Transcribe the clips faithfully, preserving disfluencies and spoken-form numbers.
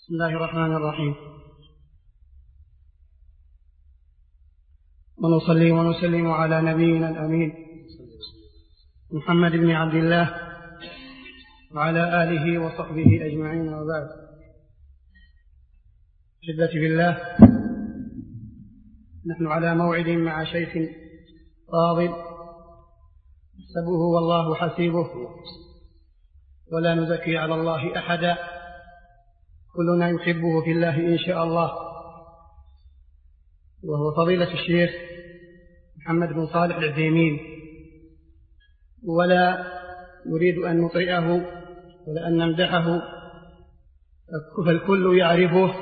بسم الله الرحمن الرحيم، ونصلي ونسلم على نبينا الأمين محمد بن عبد الله وعلى آله وصحبه أجمعين، وبعد. أحبتي بالله، نحن على موعد مع شيخ فاضل حسبه والله حسيبه، ولا نزكي على الله أحدا، كلنا يحبه في الله إن شاء الله، وهو فضيلة الشيخ محمد بن صالح العثيمين، ولا نريد أن نطرئه ولا أن نمدحه، فالكل يعرفه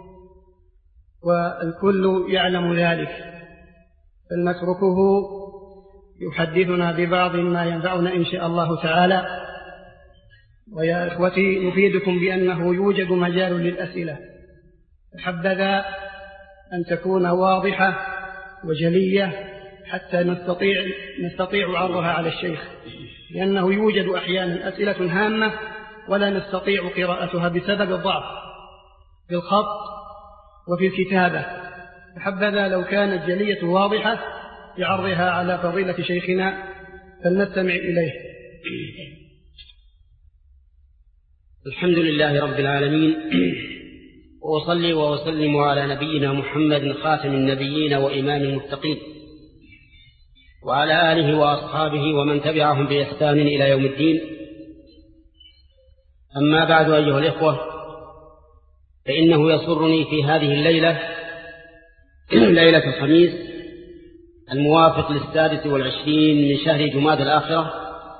والكل يعلم ذلك، فلنتركه يحدثنا ببعض ما ينفعنا إن شاء الله تعالى. ويا إخوتي، نفيدكم بأنه يوجد مجال للأسئلة، فحبذا أن تكون واضحة وجلية حتى نستطيع, نستطيع عرضها على الشيخ، لأنه يوجد أحيانا أسئلة هامة ولا نستطيع قراءتها بسبب الضعف في الخط وفي الكتابة، فحبذا لو كانت جلية واضحة بعرضها على فضيلة شيخنا، فلنستمع إليه. الحمد لله رب العالمين، وأصلي وأسلم على نبينا محمد خاتم النبيين وإمام المتقين، وعلى آله وأصحابه ومن تبعهم بإحسان إلى يوم الدين. أما بعد، أيها الإخوة، فإنه يسرني في هذه الليلة ليلة الخميس الموافق للسادس والعشرين من شهر جماد الآخرة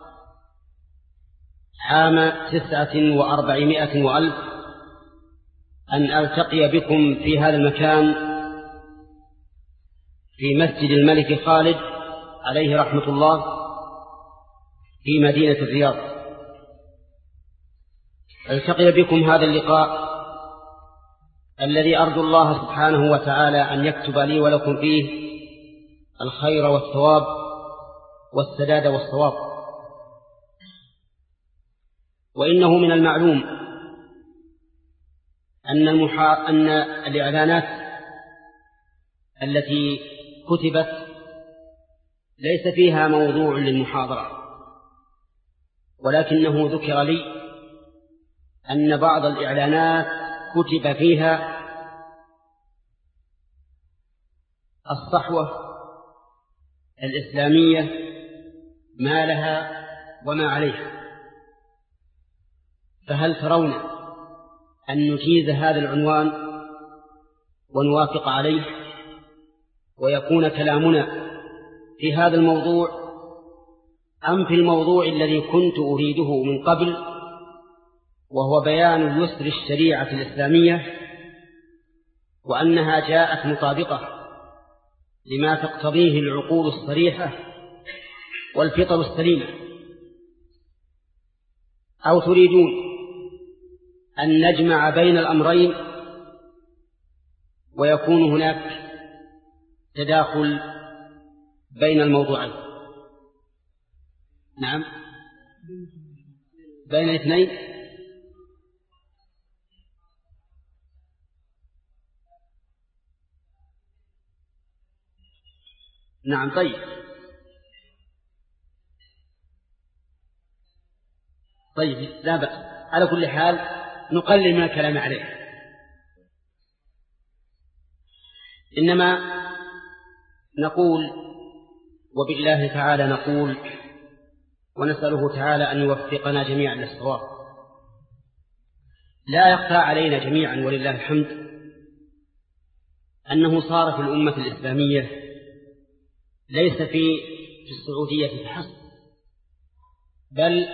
عام تسعة وأربعمائة وألف أن ألتقي بكم في هذا المكان في مسجد الملك خالد عليه رحمة الله في مدينة الرياض. ألتقي بكم هذا اللقاء الذي أرجو الله سبحانه وتعالى أن يكتب لي ولكم فيه الخير والثواب والسداد والصواب. وإنه من المعلوم أن, المحا... أن الإعلانات التي كتبت ليس فيها موضوع للمحاضرة، ولكنه ذكر لي أن بعض الإعلانات كتب فيها الصحوة الإسلامية ما لها وما عليها، فهل ترون أن نجيز هذا العنوان ونوافق عليه، ويكون كلامنا في هذا الموضوع، أم في الموضوع الذي كنت أريده من قبل، وهو بيان يسر الشريعة الإسلامية، وأنها جاءت مطابقة لما تقتضيه العقول الصريحة والفطر السليمة، أو تريدون أن نجمع بين الأمرين ويكون هناك تداخل بين الموضوعين؟ نعم، بين الاثنين. نعم، طيب طيب لا بأس، على كل حال نقلل من الكلام عليه، إنما نقول وبالله تعالى نقول، ونسأله تعالى أن يوفقنا جميعا للصواب. لا يخفى علينا جميعا ولله الحمد أنه صار في الأمة الإسلامية ليس في في السعودية فحسب، بل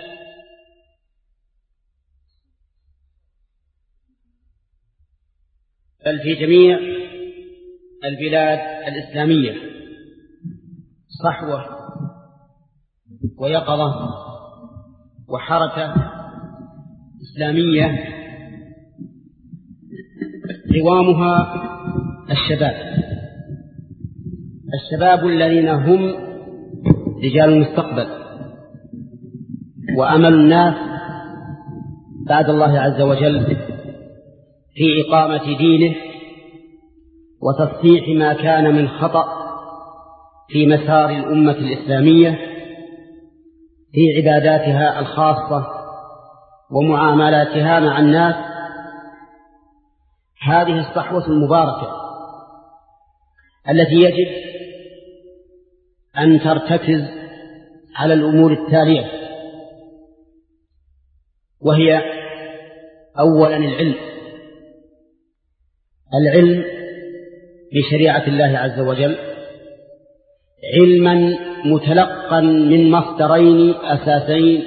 بل في جميع البلاد الإسلامية صحوة ويقظة وحركة إسلامية قوامها الشباب الشباب الذين هم رجال المستقبل وأمل الناس بعد الله عز وجل في إقامة دينه وتصحيح ما كان من خطأ في مسار الأمة الإسلامية في عباداتها الخاصة ومعاملاتها مع الناس. هذه الصحوة المباركة التي يجب أن ترتكز على الأمور التالية، وهي أولا العلم العلم بشريعة الله عز وجل، علما متلقا من مصدرين أساسين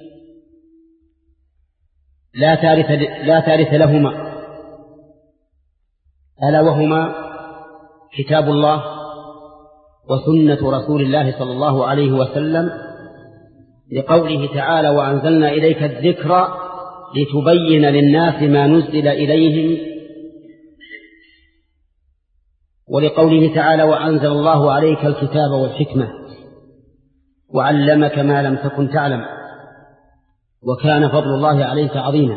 لا ثالث لا ثالث لهما، ألا وهما كتاب الله وسنة رسول الله صلى الله عليه وسلم، لقوله تعالى: وأنزلنا إليك الذكر لتبين للناس ما نزل إليهم، ولقوله تعالى: وأنزل الله عليك الكتاب والحكمة وعلمك ما لم تكن تعلم وكان فضل الله عليك عظيما.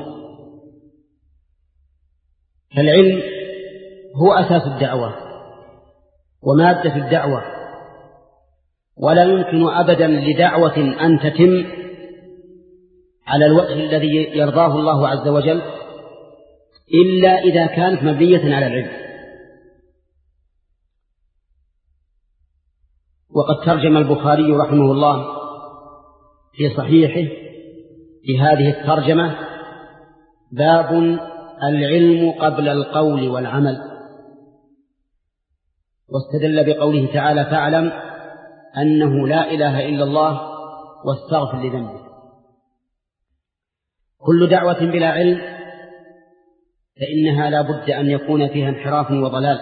فالعلم هو أساس الدعوة ومادة الدعوة، ولا يمكن أبدا لدعوة أن تتم على الوجه الذي يرضاه الله عز وجل إلا إذا كانت مبنية على العلم. وقد ترجم البخاري رحمه الله في صحيحه في هذه الترجمة: باب العلم قبل القول والعمل، واستدل بقوله تعالى: فاعلم أنه لا إله إلا الله واستغفر لذنبك. كل دعوة بلا علم فإنها لا بد أن يكون فيها انحراف وضلال،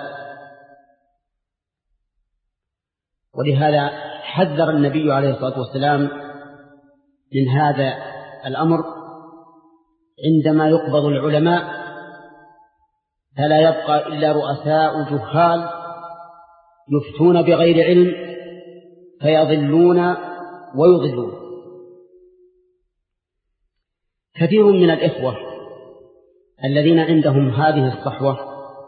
ولهذا حذر النبي عليه الصلاة والسلام من هذا الأمر عندما يقبض العلماء فلا يبقى إلا رؤساء جهال يفتون بغير علم فيضلون ويضلون. كثير من الإخوة الذين عندهم هذه الصحوة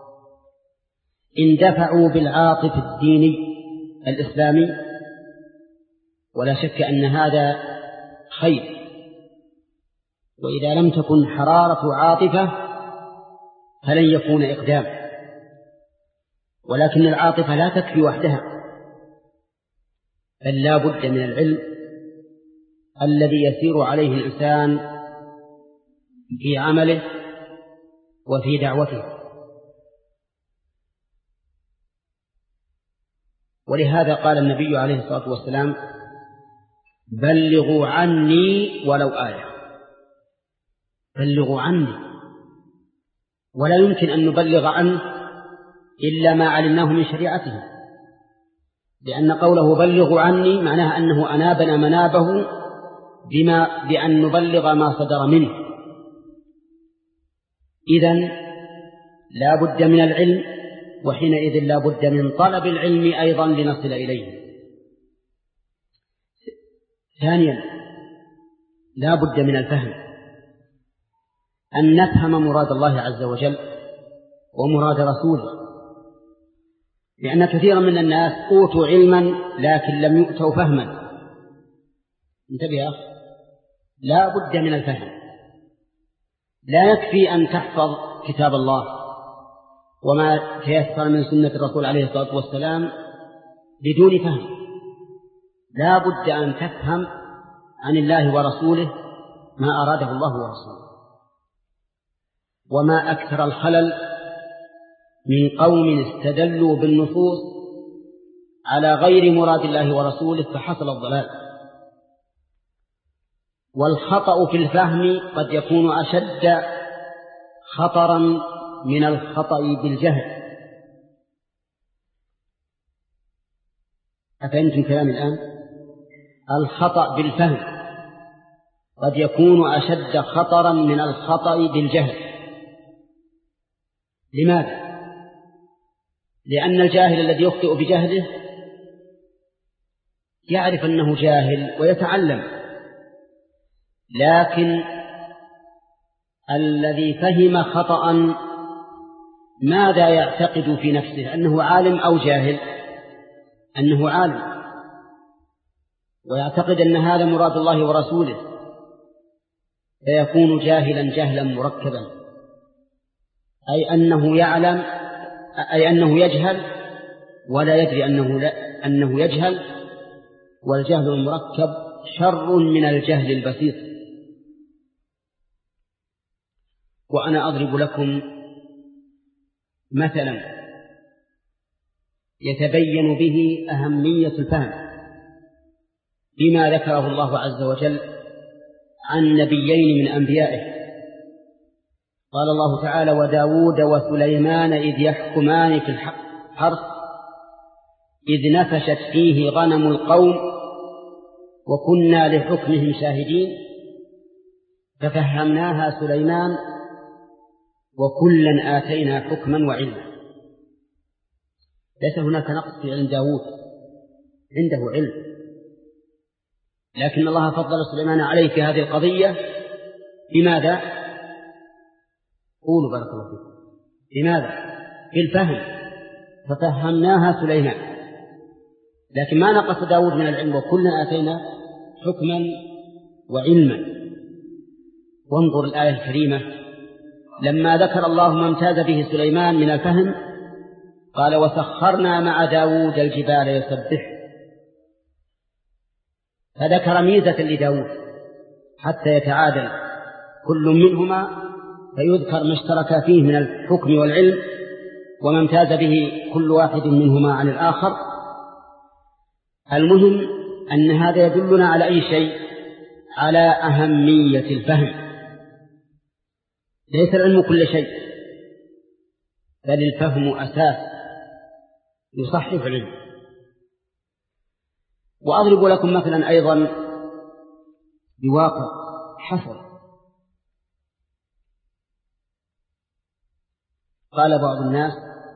اندفعوا بالعاطف الديني الإسلامي، ولا شك أن هذا خير، وإذا لم تكن حرارة عاطفة فلن يكون إقدام، ولكن العاطفة لا تكفي وحدها، بل لا بد من العلم الذي يسير عليه الإنسان في عمله وفي دعوته. ولهذا قال النبي عليه الصلاة والسلام: بلغوا عني ولو آية. بلغوا عني، ولا يمكن أن نبلغ عنه إلا ما علمناه من شريعته، لأن قوله بلغوا عني معناه أنه أنابنا منابه بما بأن نبلغ ما صدر منه. إذن لا بد من العلم، وحينئذ لا بد من طلب العلم أيضا لنصل إليه. ثانيا لا بد من الفهم، أن نفهم مراد الله عز وجل ومراد رسوله، لأن كثيرا من الناس أوتوا علما لكن لم يؤتوا فهما. انتبه يا أخي، لا بد من الفهم. لا يكفي أن تحفظ كتاب الله وما تيسر من سنة الرسول عليه الصلاة والسلام بدون فهم، لا بد أن تفهم عن الله ورسوله ما أراده الله ورسوله. وما أكثر الخلل من قوم استدلوا بالنصوص على غير مراد الله ورسوله فحصل الضلال. والخطأ في الفهم قد يكون أشد خطرا من الخطأ بالجهل. أفهمتم كلامي الآن؟ الخطأ بالفهم قد يكون أشد خطرا من الخطأ بالجهل. لماذا؟ لأن الجاهل الذي يخطئ بجهله يعرف أنه جاهل ويتعلم، لكن الذي فهم خطأ ماذا يعتقد في نفسه، أنه عالم أو جاهل؟ أنه عالم، ويعتقد أن هذا مراد الله ورسوله، فيكون جاهلا جهلا مركبا، أي أنه يعلم أي أنه يجهل ولا يدري أنه, لا أنه يجهل. والجهل المركب شر من الجهل البسيط. وأنا أضرب لكم مثلا يتبين به أهمية الفهم بما ذكره الله عز وجل عن نبيين من أنبيائه. قال الله تعالى: وداود وسليمان إذ يحكمان في الحرث إذ نفشت فيه غنم القوم وكنا لحكمهم شاهدين ففهمناها سليمان وكلا آتينا حكما وعلما. ليس هناك نقص في علم داود، عنده علم، لكن الله فضل سليمان عليه في هذه القضية. بماذا؟ قولوا بارك الله فيكم. بماذا؟ في الفهم، ففهمناها سليمان. لكن ما نقص داود من العلم، وكلنا آتينا حكما وعلما. وانظر الآية الكريمة لما ذكر الله ما امتاز به سليمان من الفهم قال: وسخرنا مع داود الجبال يسبح. فذكر ميزة لداود حتى يتعادل كل منهما، فيذكر ما اشترك فيه من الحكم والعلم وما امتاز به كل واحد منهما عن الآخر. المهم أن هذا يدلنا على أي شيء؟ على أهمية الفهم. ليس العلم كل شيء، بل الفهم أساس يصحح العلم. وأضرب لكم مثلا أيضا بواقع حصل. قال بعض الناس: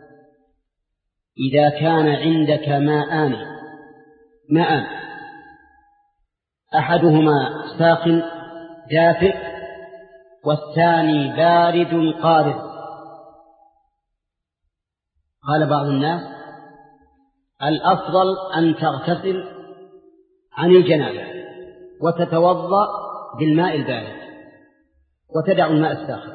إذا كان عندك ماءان ماء أحدهما ساخن دافئ والثاني بارد قارس، قال بعض الناس: الأفضل أن تغتسل عن الجنابة وتتوضأ بالماء البارد وتدع الماء الساخن.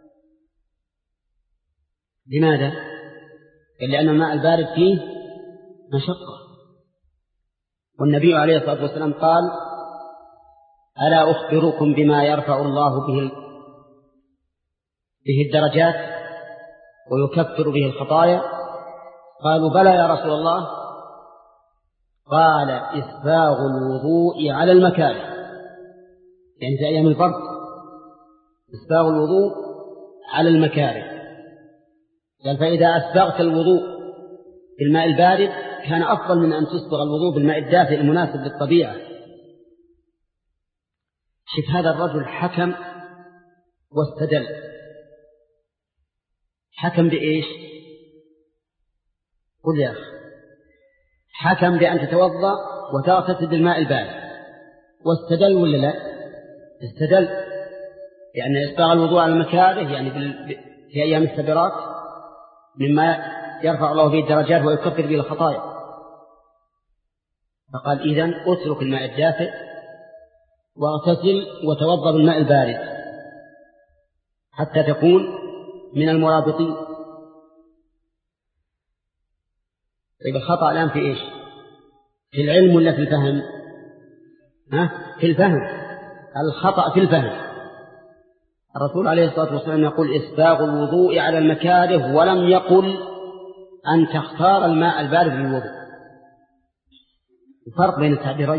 لماذا؟ لأن الماء البارد فيه مشقة، والنبي عليه الصلاة والسلام قال: ألا أخبركم بما يرفع الله به به الدرجات ويكفر به الخطايا؟ قالوا: بلى يا رسول الله. قال: إسباغ الوضوء على المكاره، يعني في أيام البرد إسباغ الوضوء على المكاره. قال: فإذا أسبغت الوضوء بالماء البارد كان أفضل من أن تسبغ الوضوء بالماء الدافئ المناسب للطبيعة. شوف هذا الرجل حكم واستدل. حكم بإيش؟ قل يا أخي. حكم بأن تتوضأ وتغتسل بالماء البارد، واستدل ولا لا؟ استدل، لأن يعني إسباغ الوضوء على المكاره يعني في أيام السبرات مما يرفع الله به الدرجات ويكفر به الخطايا. فقال: إذن اترك الماء الدافئ واغتسل وتوضأ بالماء البارد حتى تكون من المرابطين. طيب الخطأ الآن في إيش؟ في العلم ولا في الفهم؟ ها؟ في الفهم. الخطأ في الفهم. الرسول عليه الصلاة والسلام يقول: إسباغ الوضوء على المكاره، ولم يقل أن تختار الماء البارد للوضوء. الفرق بين التعبيرين.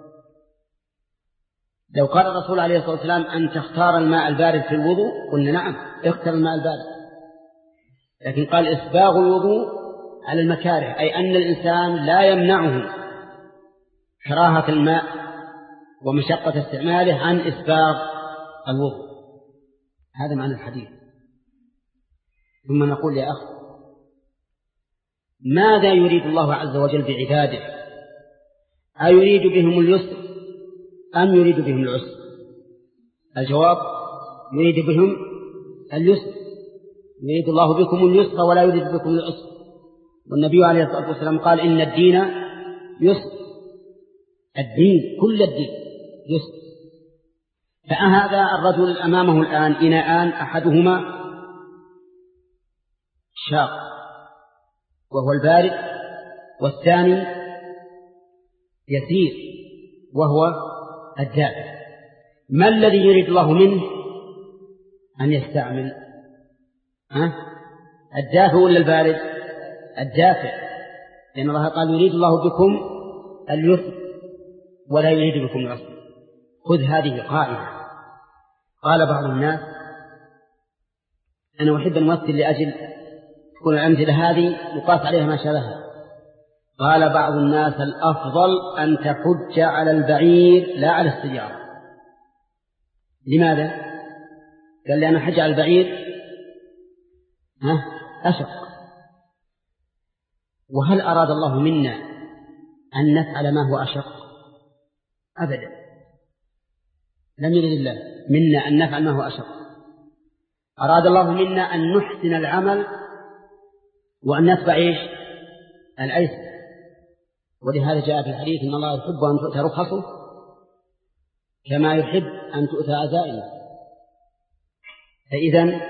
لو قال الرسول عليه الصلاة والسلام أن تختار الماء البارد في الوضوء قلنا نعم، اختر الماء البارد. لكن قال إسباغ الوضوء على المكاره، أي أن الإنسان لا يمنعه كراهة الماء ومشقة استعماله عن إسباغ الوضوء. هذا معنى الحديث. ثم نقول يا أخ: ماذا يريد الله عز وجل بعباده؟ أيريد بهم اليسر أم يريد بهم العسر؟ الجواب: يريد بهم اليسر، يريد الله بكم اليسر ولا يريد بكم العسر. والنبي عليه الصلاة والسلام قال إن الدين يسر، الدين كل الدين يسر. فهذا الرجل أمامه الآن إناءان، أحدهما شاق وهو البارد، والثاني يسير وهو الدافئ. ما الذي يريد الله منه؟ أن يستعمل ها؟ الدافئ ولا البارد؟ الدافئ، لأن الله قال يريد الله بكم اليسر ولا يريد بكم العسر. خذ هذه قاعدة. قال بعض الناس، أنا أحب الممثل لأجل تكون الأمثلة هذه يقاس عليها ما شابهها. قال بعض الناس الأفضل أن تحج على البعير لا على السيارة. لماذا؟ قال لأن حج على البعير ها أشق. وهل أراد الله منا أن نفعل ما هو أشق؟ أبدا، لم يرد الله منا أن نفعل ما هو أشق. أراد الله منا أن نحسن العمل وأن نتبع إيش؟ الأيسر. ولهذا جاء في الحديث إن الله يحب أن تؤتى رخصه كما يحب أن تؤتى عزائمه. فإذن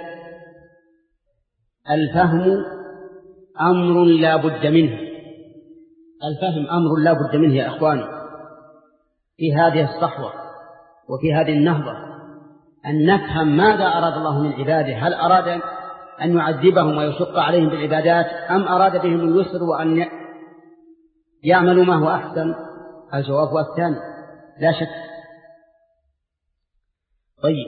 الفهم أمر لا بد منه، الفهم أمر لا بد منه يا أخواني في هذه الصحوة وفي هذه النهضة، أن نفهم ماذا أراد الله من عباده. هل أراد أن يعذبهم ويشق عليهم بالعبادات، أم أراد بهم اليسر وأن يعملوا ما هو أحسن؟ الجواب هو الثاني لا شك. طيب،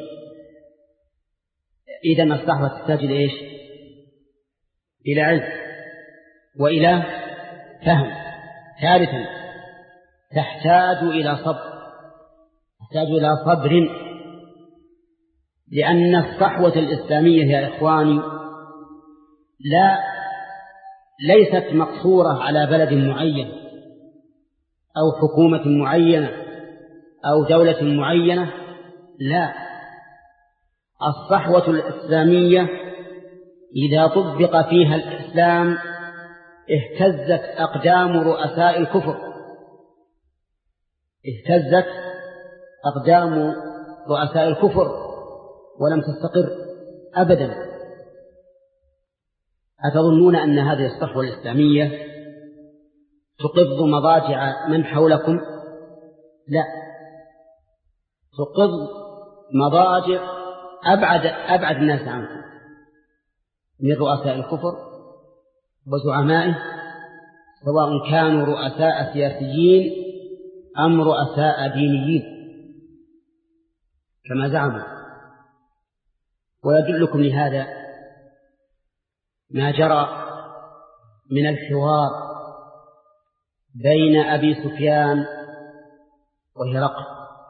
إذن الصحوة تحتاج إلى إيش؟ إلى علم وإلى فهم. ثالثا تحتاج إلى صبر، تحتاج إلى صبر، لأن الصحوة الإسلامية يا إخواني لا ليست مقصورة على بلد معين أو حكومة معينة أو دولة معينة، لا، الصحوة الإسلامية إذا طبق فيها الإسلام اهتزت أقدام رؤساء الكفر، اهتزت أقدام رؤساء الكفر ولم تستقر أبدا. أتظنون أن هذه الصحوة الإسلامية تقض مضاجع من حولكم؟ لا، تقض مضاجع أبعد, أبعد الناس عنكم من رؤساء الكفر وزعمائه، سواء كانوا رؤساء سياسيين أم رؤساء دينيين كما زعموا. ويدلكم لهذا ما جرى من الحوار بين أبي سفيان وهرقل،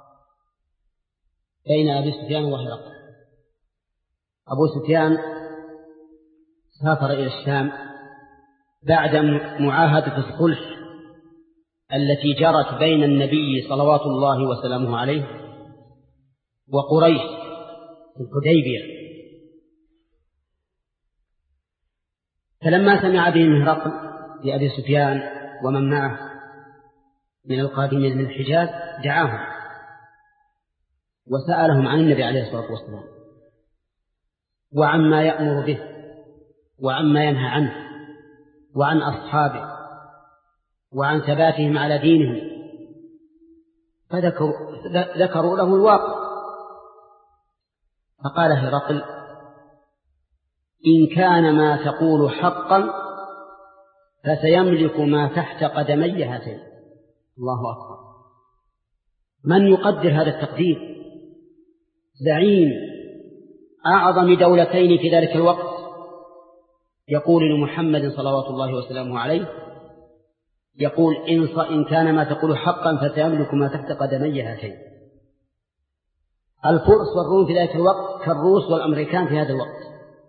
بين أبي سفيان وهرقل. أبو سفيان سافر إلى الشام بعد معاهدة الصلح التي جرت بين النبي صلوات الله وسلامه عليه وقريش في الحديبية. فلما سمع بهم هرقل لأبي سفيان ومن معه من القادمين من الحجاز دعاهم وسألهم عن النبي عليه الصلاة والسلام وعما يأمر به وعما ينهى عنه وعن أصحابه وعن ثباتهم على دينهم، فذكروا ذكروا له الواقع. فقال هرقل: إن كان ما تقول حقا فسيملك ما تحت قدمي هاتين. الله أكبر! من يقدر هذا التقدير؟ زعيم أعظم دولتين في ذلك الوقت يقول لمحمد صلوات الله وسلامه عليه، يقول: إن كان ما تقول حقا فسيملك ما تحت قدمي هاتين. الفرس والروم في ذلك الوقت كالروس والأمريكان في هذا الوقت،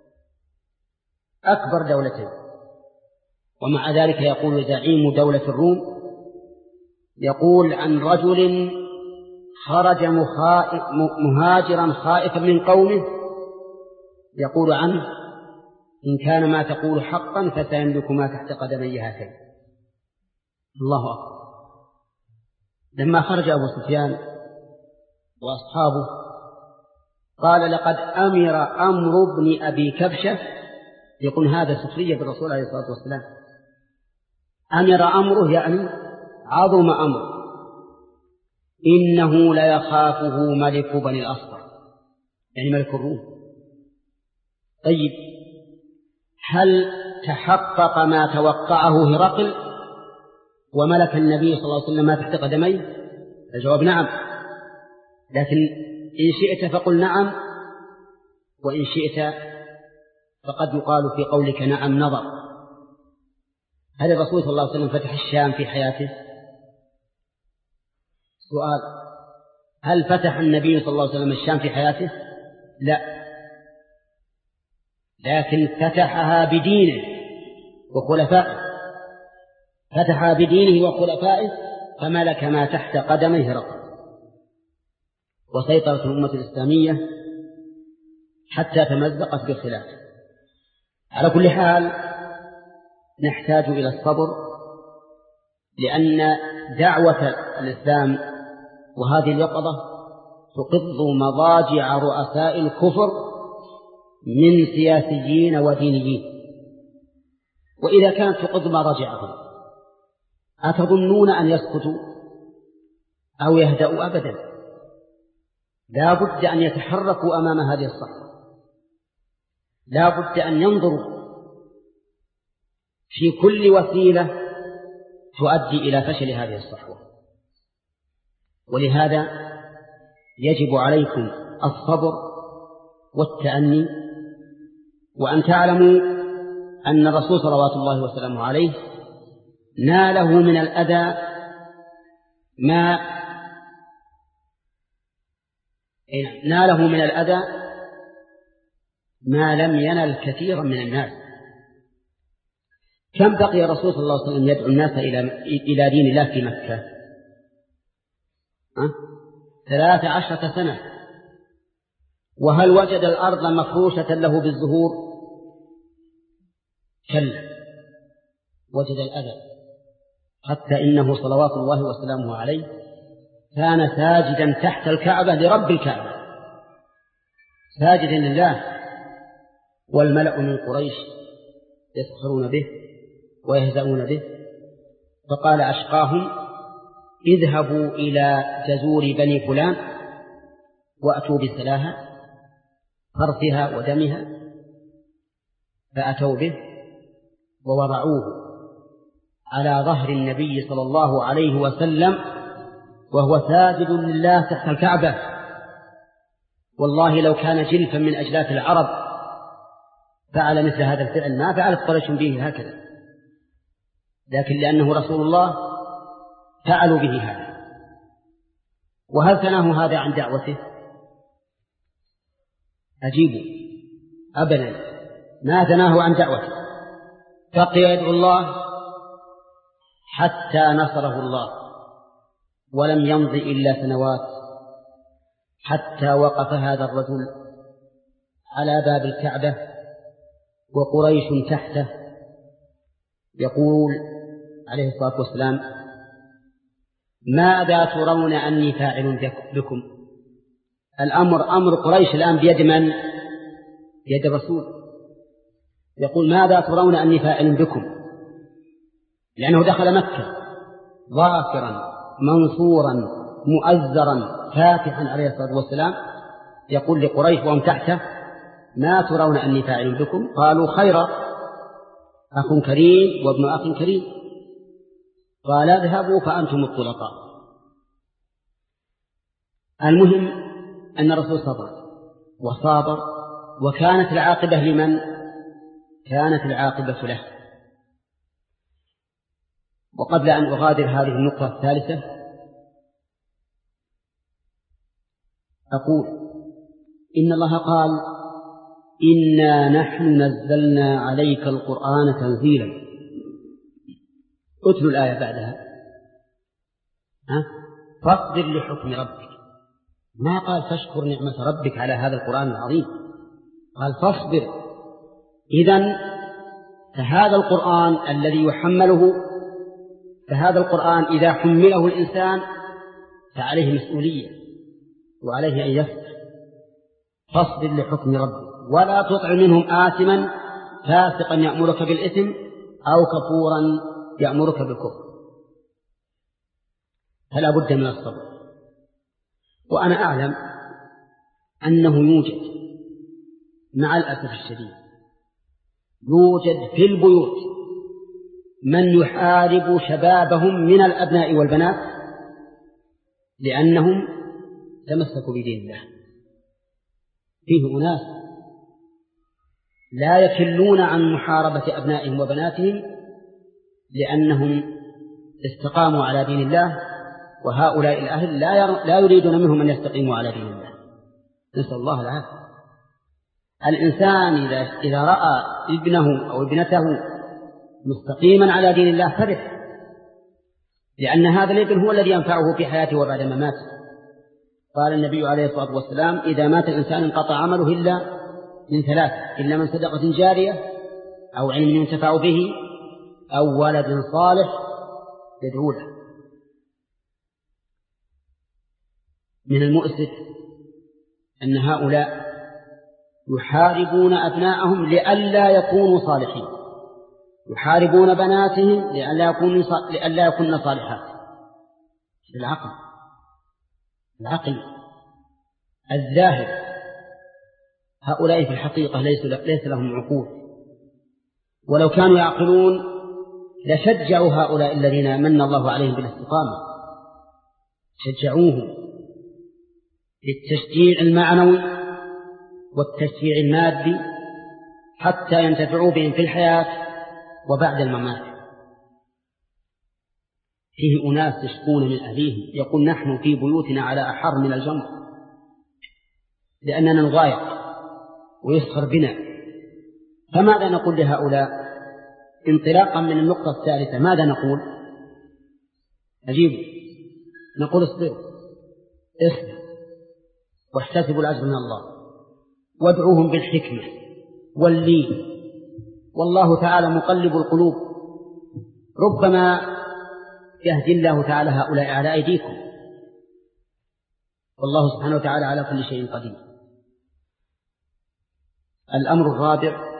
أكبر دولتين. ومع ذلك يقول زعيم دولة الروم، يقول عن رجل خرج مهاجرا خائفا من قومه، يقول عنه: إن كان ما تقول حقا فسيملك ما تحت قدمي هاتين. الله أكبر. لما خرج أبو سفيان وأصحابه قال لقد أمر أمر ابن أبي كبشة، يقول هذا سخرية بالرسول عليه الصلاة والسلام. أمر أمره يعني عظم أمره، إنه لا يخافه ملك بني الأصفر، يعني ملك الروم. طيب هل تحقق ما توقعه هرقل وملك النبي صلى الله عليه وسلم ما تحت قدميه؟ الجواب نعم، لكن إن شئت فقل نعم، وإن شئت فقد يقال في قولك نعم نظر. هل الرسول صلى الله عليه وسلم فتح الشام في حياته؟ سؤال: هل فتح النبي صلى الله عليه وسلم الشام في حياته؟ لا، لكن فتحها بدينه وخلفائه، فتحها بدينه وخلفائه، فملك ما تحت قدميه هرقل، وسيطرت الأمة الإسلامية حتى تمزقت بالخلاف. على كل حال نحتاج إلى الصبر، لأن دعوة الإسلام وهذه اليقظة تقض مضاجع رؤساء الكفر من سياسيين ودينيين، وإذا كانت تقض مضاجعهم أتظنون أن يسكتوا أو يهدأوا؟ أبدا، لا بد أن يتحركوا أمام هذه الصحوة، لا بد أن ينظروا في كل وسيلة تؤدي إلى فشل هذه الصحوة. ولهذا يجب عليكم الصبر والتأني، وأن تعلموا أن الرسول صلوات الله وسلامه عليه ناله من الأذى ما ناله من الأذى ما لم ينل كثيرا من الناس. كم بقي الرسول صلى الله عليه وسلم يدعو الناس إلى إلى دين الله في مكة؟ أه؟ ثلاث عشرة سنة. وهل وجد الأرض مفروشة له بالزهور؟ كلا، وجد الأذى، حتى إنه صلوات الله وسلامه عليه كان ساجدا تحت الكعبة لرب الكعبة، ساجدا لله، والملأ من قريش يسخرون به ويهزؤون به. فقال أشقاهم: اذهبوا إلى جزور بني فلان وأتوا بسلاها فرثها ودمها. فأتوا به ووضعوه على ظهر النبي صلى الله عليه وسلم وهو ساجد لله تحت الكعبة. والله لو كان جلفا من أجلاف العرب فعل مثل هذا الفعل ما فعلت قريش به هكذا، لكن لأنه رسول الله فعلوا به هذا. وهل تناه هذا عن دعوته؟ أجيبوا: أبدا، ما تناه عن دعوته، بقي يدعو الله حتى نصره الله، ولم يمض إلا سنوات حتى وقف هذا الرجل على باب الكعبة وقريش تحته، يقول عليه الصلاة والسلام: ماذا ترون أني فاعل بكم؟ الأمر أمر قريش الآن بيد من؟ بيد الرسول. يقول: ماذا ترون أني فاعل بكم؟ لأنه دخل مكة ظافرا منصورا مؤزرا فاتحا عليه الصلاة والسلام، يقول لقريش وهم تحته: ما ترون أني فاعل بكم؟ قالوا: خيرا، أخ كريم وابن أخ كريم. قال: اذهبوا فأنتم الطلقاء. المهم أن الرسول صبر وصابر، وكانت العاقبة لمن؟ كانت العاقبة له. وقبل أن أغادر هذه النقطة الثالثة أقول: إن الله قال: إنا نحن نزلنا عليك القرآن تنزيلا. أتلوا الآية بعدها: ها؟ فاصبر لحكم ربك. ما قال فاشكر نعمة ربك على هذا القرآن العظيم، قال فاصبر إذن فهذا القرآن الذي يحمله فهذا القرآن إذا حمله الإنسان فعليه مسؤولية وعليه أن يصبر فاصبر لحكم ربك ولا تطع منهم آثما فاسقا يأمرك بالإثم أو كفورا يأمرك بالكفر. فلا بد من الصبر. وأنا أعلم أنه يوجد مع الأسف الشديد يوجد في البيوت من يحارب شبابهم من الأبناء والبنات لأنهم تمسكوا بدين الله. فيه أناس لا يكلون عن محاربة أبنائهم وبناتهم لأنهم استقاموا على دين الله، وهؤلاء الأهل لا يريدون منهم أن يستقيموا على دين الله. نسأل الله العافية. الإنسان إذا, إذا رأى ابنه أو ابنته مستقيما على دين الله فرح، لأن هذا الابن هو الذي ينفعه في حياته وبعد مماته. قال النبي عليه الصلاة والسلام: إذا مات الإنسان انقطع عمله إلا من ثلاث، إلا من صدقة جارية أو علم ينتفع به أو ولد صالح يدعو له. من المؤسف أن هؤلاء يحاربون أبناءهم لئلا يكونوا صالحين، يحاربون بناتهم لئلا يكونوا لئلا يكون صالحات. العقل العقل الذاهب هؤلاء في الحقيقة ليس لهم عقول، ولو كانوا يعقلون لشجعوا هؤلاء الذين من الله عليهم بالاستقامة، شجعوهم بالتشجيع المعنوي والتشجيع المادي حتى ينتفعوا بهم في الحياة وبعد الممات. فيه أناس يشكون من أهليهم يقول: نحن في بيوتنا على أحر من الجمر لأننا نضايق ويسخر بنا. فماذا نقول لهؤلاء؟ انطلاقا من النقطة الثالثة ماذا نقول؟ أجيبوا، نقول: اصبروا اصبروا واحتسبوا الأجر من الله، وادعوهم بالحكمة واللين، والله تعالى مقلب القلوب، ربما يهدي الله تعالى هؤلاء على أيديكم، والله سبحانه وتعالى على كل شيء قدير. الأمر الرابع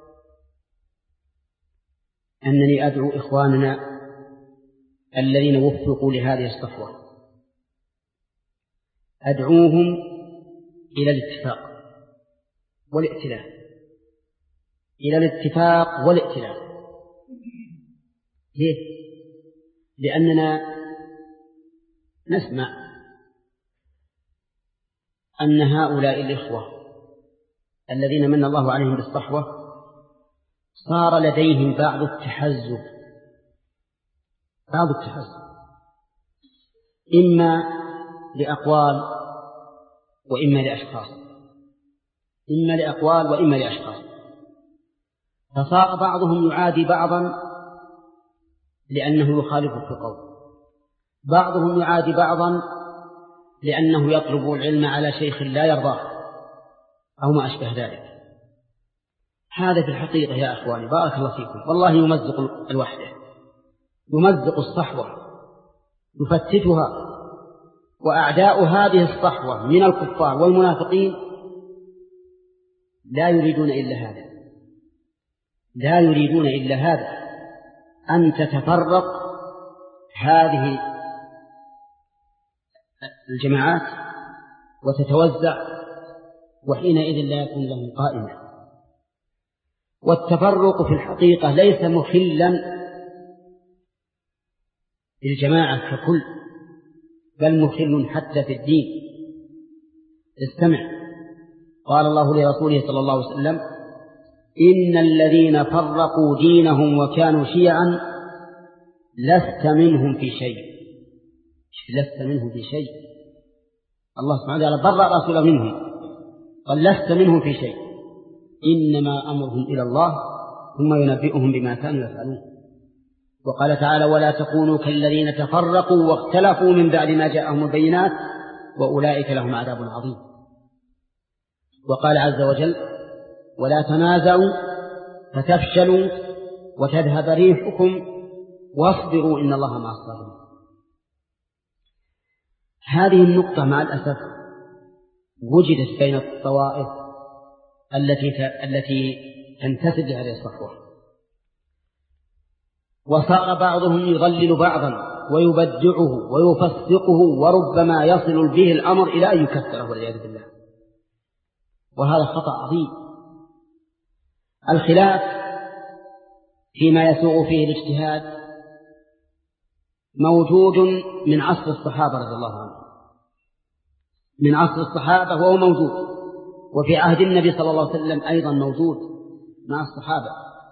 أنني أدعو إخواننا الذين وفقوا لهذه الصفوة، أدعوهم إلى الاتفاق والائتلاف، إلى الاتفاق والائتلاف. ليه؟ لأننا نسمع أن هؤلاء الإخوة الذين من الله عليهم بالصحوة صار لديهم بعض التحزب بعض التحزب إما لأقوال وإما لأشخاص إما لأقوال وإما لأشخاص فصار بعضهم يعادي بعضا لأنه يخالف في قول، بعضهم يعادي بعضا لأنه يطلب العلم على شيخ لا يرضاه أو ما أشبه ذلك. هذا في الحقيقة يا أخواني بارك الله فيكم والله يمزق الوحدة، يمزق الصحوة، يفتتها. وأعداء هذه الصحوة من الكفار والمنافقين لا يريدون إلا هذا، لا يريدون إلا هذا، أن تتفرق هذه الجماعات وتتوزع، وحينئذ لا يكون لهم قائمة. والتفرق في الحقيقة ليس مخلا للجماعة ككل، بل مخل حتى في الدين. استمع، قال الله لرسوله صلى الله عليه وسلم: إن الذين فرقوا دينهم وكانوا شيعا لست منهم في شيء. لست منهم في شيء. الله سبحانه وتعالى برأ رسوله منهم، قال: لست منهم في شيء، إنما أمرهم إلى الله ثم ينبئهم بما كانوا يفعلون. وقال تعالى: ولا تكونوا كالذين تفرقوا واختلفوا من بعد ما جاءهم البينات وأولئك لهم عذاب عظيم. وقال عز وجل: ولا تنازعوا فتفشلوا وتذهب ريحكم واصبروا إن الله مع الصابرين. هذه النقطة مع الأسف وجدت بين الطوائف التي التي تنتسب لهذه الصحوة، وصار بعضهم يضلل بعضا ويبدعه ويفسقه وربما يصل به الأمر إلى أن يكفره والعياذ بالله، وهذا خطأ عظيم. الخلاف فيما يسوغ فيه الاجتهاد موجود من عصر الصحابة رضي الله عنهم، من عصر الصحابة وهو موجود، وفي عهد النبي صلى الله عليه وسلم أيضا موجود مع الصحابة.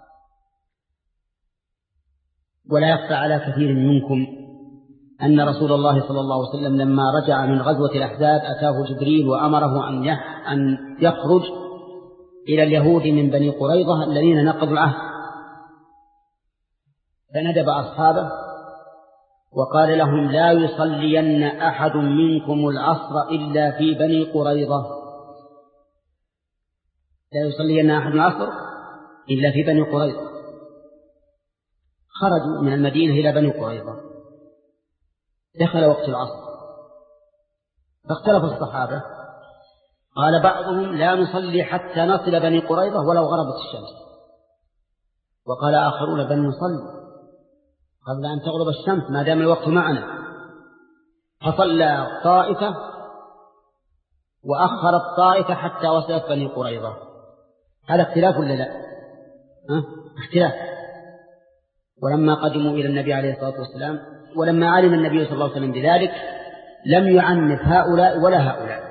ولا يخفى على كثير منكم أن رسول الله صلى الله عليه وسلم لما رجع من غزوة الأحزاب أتاه جبريل وأمره أن يخرج إلى اليهود من بني قريظة الذين نقضوا العهد، فندب أصحابه وقال لهم: لا يصلين أحد منكم العصر إلا في بني قريظة، لا يصلين أحد العصر إلا في بني قريظة. خرجوا من المدينة إلى بني قريظة، دخل وقت العصر فاختلف الصحابة، قال بعضهم: لا نصلي حتى نصل بني قريظة ولو غربت الشمس، وقال آخرون: بل نصلي قبل أن تغرب الشمس ما دام الوقت معنا. فصلى طائفة وأخر الطائفة حتى وصلت بني قريظة. هذا اختلاف ولا لا؟ أه؟ اختلاف. ولما قدموا إلى النبي عليه الصلاة والسلام، ولما علم النبي صلى الله عليه وسلم بذلك لم يعنف هؤلاء ولا هؤلاء،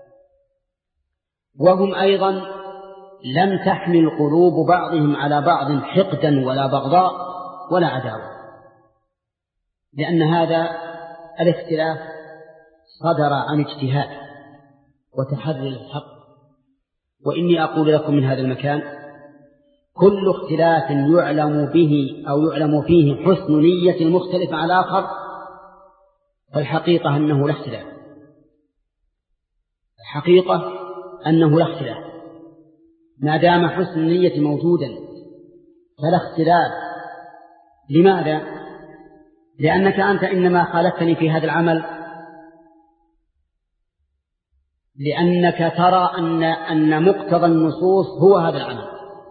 وهم أيضا لم تحمل قلوب بعضهم على بعض حقدا ولا بغضاء ولا عداوة، لأن هذا الاختلاف صدر عن اجتهاد وتحري الحق. وإني أقول لكم من هذا المكان: كل اختلاف يعلم به أو يعلم فيه حسن نية المختلف على الآخر فالحقيقة أنه لا اختلاف، الحقيقة أنه لا اختلاف، ما دام حسن النية موجودا فلا اختلاف. لماذا؟ لأنك أنت إنما خالفتني في هذا العمل لأنك ترى أن أن مقتضى النصوص هو هذا العمل،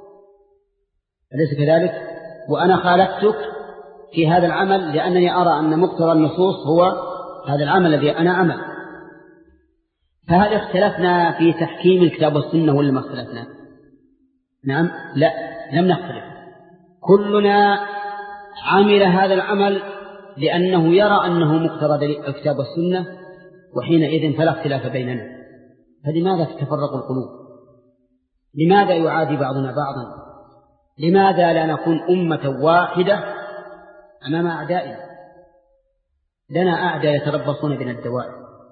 أليس كذلك؟ وأنا خالفتك في هذا العمل لأنني أرى أن مقتضى النصوص هو هذا العمل الذي أنا أعمل. فهل اختلفنا في تحكيم الكتاب والسنة ولا ما اختلفنا؟ نعم، لا، لم نختلف. كلنا عمل هذا العمل لأنه يرى أنه مقتضى الكتاب والسنة، وحينئذ فلا اختلاف بيننا. فلماذا تتفرق القلوب؟ لماذا يعادي بعضنا بعضا؟ لماذا لا نكون أمة واحدة أمام أعدائنا؟ لنا أعداء يتربصون بنا الدوائر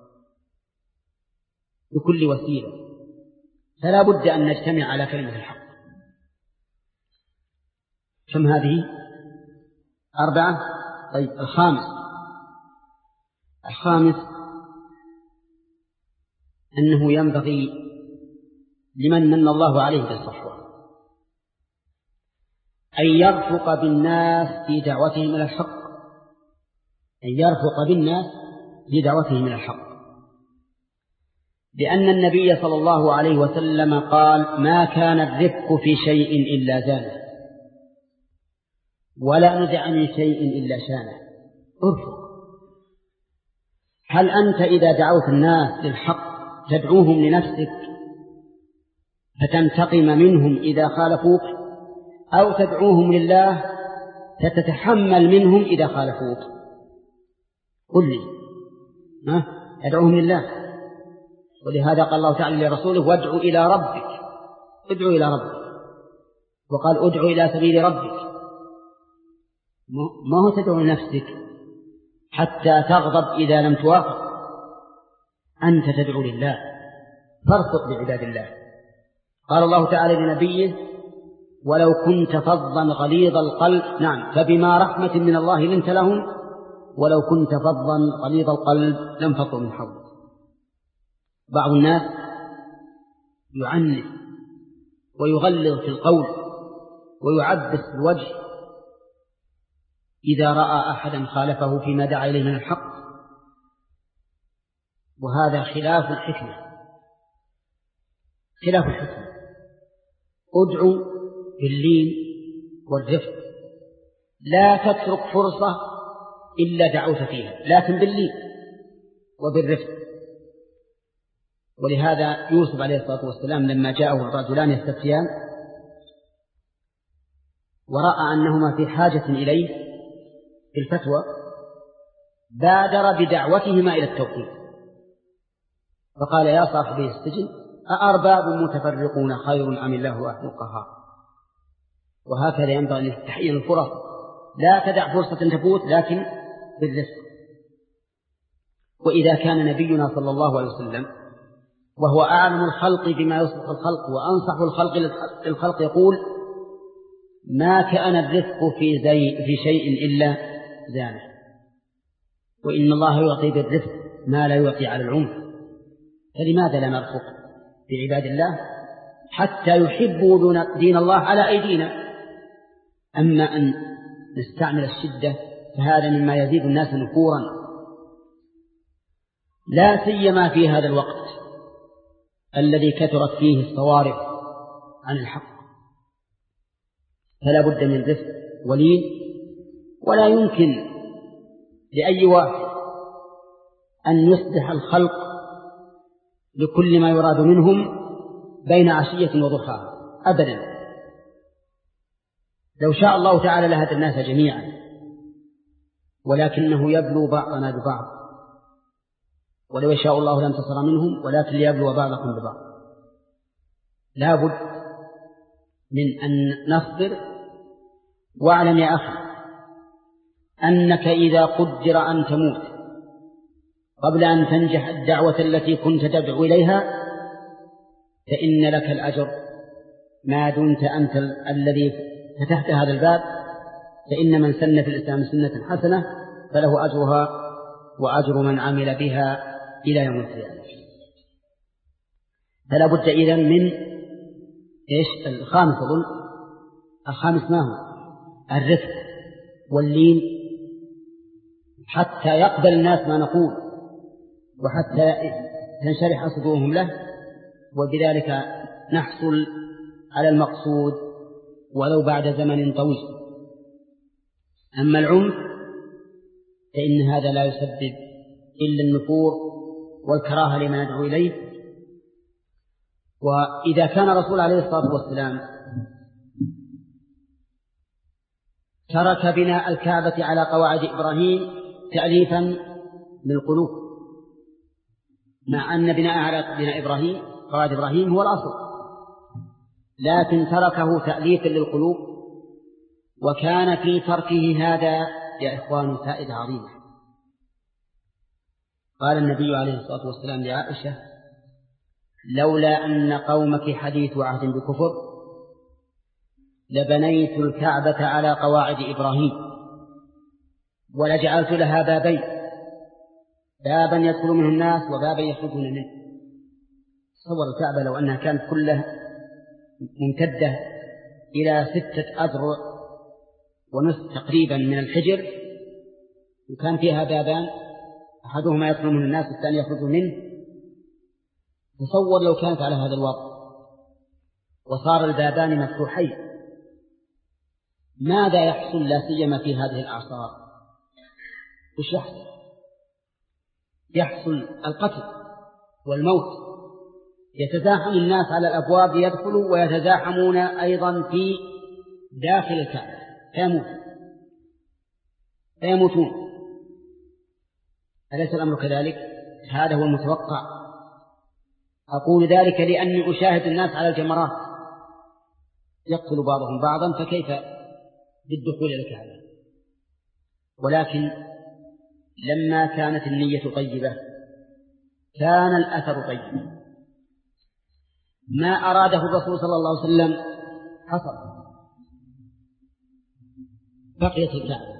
بكل وسيلة، فلا بد أن نجتمع على كلمة الحق. كم هذه؟ أربعة. طيب، الخامس الخامس أنه ينبغي لمن من الله عليه بالصحوة أن يرفق بالناس في دعوتهم إلى الحق، أن يرفق بالناس في دعوتهم إلى الحق، لأن النبي صلى الله عليه وسلم قال: ما كان الرفق في شيء إلا زانه، ولا نزع من شيء إلا شانه. ارفق. هل أنت إذا دعوت الناس للحق تدعوهم لنفسك فتنتقم منهم إذا خالفوك، أو تدعوهم لله فتتحمل منهم إذا خالفوك؟ قل لي. ها؟ أدعوهم لله، ولهذا قال الله تعالى لرسوله: وادعوا إلى ربك، ادعوا إلى ربك، وقال: ادعوا إلى سبيل ربك. ما هو تدعو لنفسك حتى تغضب إذا لم توافق، أنت تدعو لله، فارفق بعباد الله. قال الله تعالى لنبيه: ولو كنت فظا غليظ القلب، نعم، فبما رحمة من الله لنت لهم، ولو كنت فظا غليظ القلب لانفضوا من حولك. بعض الناس يعنف ويغلظ في القول ويعبس الوجه إذا رأى أحدا خالفه فيما دعا إليه من الحق، وهذا خلاف الحكمة خلاف الحكمة. ادعو باللين والرفق، لا تترك فرصة إلا دعوت فيها، لكن باللين وبالرفق. ولهذا يوسف عليه الصلاة والسلام لما جاءه الرجلان يستفتيان ورأى أنهما في حاجة إليه في الفتوى بادر بدعوتهما إلى التوحيد، فقال يا صاحبي السجن أأرباب متفرقون خير أم الله واحد القهار. وهكذا ينبغي أن تحين الفرص، لا تدع فرصة تفوت لكن بالرزق. وإذا كان نبينا صلى الله عليه وسلم وهو أعلم الخلق بما يصلح الخلق وأنصح الخلق للخلق يقول ما كان الرزق في, زي في شيء إلا زانه، وإن الله يعطي بالرزق ما لا يعطي على العنف، فلماذا لا نرفق بعباد الله حتى يحبوا دين الله على أيدينا؟ أما أن نستعمل الشدة فهذا مما يزيد الناس نفورا، لا سيما في هذا الوقت الذي كثرت فيه الصوارف عن الحق. فلا بد من رفق ولين، ولا يمكن لأي واحد أن يصلح الخلق لكل ما يراد منهم بين عشية وضحاها أبدا. لو شاء الله تعالى لهدى الناس جميعا، ولكنه يبلو بعضنا ببعض، ولو يشاء الله لانتصر منهم ولكن ليبلو بعضكم ببعض. لا بد من أن نصبر. واعلم يا أخي أنك إذا قدر أن تموت قبل أن تنجح الدعوة التي كنت تدعو إليها فإن لك الأجر ما دمت أنت الذي فتحت هذا الباب، فإن من سن في الإسلام سنة حسنة فله أجرها وأجر من عمل بها إلى يوم القيامة. فلا بد إذن من إيش الخامس؟ أظن الخامس ما هو؟ الرفق واللين، حتى يقبل الناس ما نقول وحتى تنشرح صدورهم له، وبذلك نحصل على المقصود ولو بعد زمن طويل. أما العنف فإن هذا لا يسبب إلا النفور والكراهة لما ندعو إليه. وإذا كان رسول عليه الصلاة والسلام ترك بناء الكعبة على قواعد إبراهيم تأليفا للقلوب، مع أن بناء على بناء إبراهيم قواعد إبراهيم هو الأصل، لكن تركه تأليفا للقلوب، وكان في تركه هذا يا إخوان فائدة عظيمة. قال النبي عليه الصلاة والسلام لعائشة لولا أن قومك حديث عهد بكفر لبنيت الكعبة على قواعد إبراهيم ولجعلت لها بابين، بابا يدخل منه الناس وبابا يخرجون منه. تصور الكعبة لو أنها كانت كلها ممتدة إلى ستة أذرع ونصف تقريبا من الحجر، وكان فيها بابان أحدهما يدخل منه الناس والثاني يخرج منه. تصور لو كانت على هذا الوضع وصار البابان مفتوحين ماذا يحصل لا سيما في هذه الأعصار؟ وش يحصل؟ يحصل القتل والموت، يتزاحم الناس على الأبواب يدخلوا ويتزاحمون أيضا في داخل الكعبة فيموت فيموتون. أليس الأمر كذلك؟ هذا هو المتوقع. أقول ذلك لأني أشاهد الناس على الجمرات يقتل بعضهم بعضا، فكيف بالدخول إلى الكعبة؟ ولكن لما كانت النية طيبة كان الأثر طيب. ما أراده الرسول صلى الله عليه وسلم حصل، بقيت الكعبة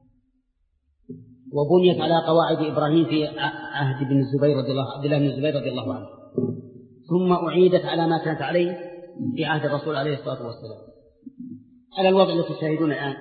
وبنيت على قواعد إبراهيم في عهد بن الزبير رضي الله عبد الله بن الزبير رضي الله عنه، ثم أعيدت على ما كانت عليه في عهد الرسول عليه الصلاة والسلام. على الوضع الذي تشاهدون الآن،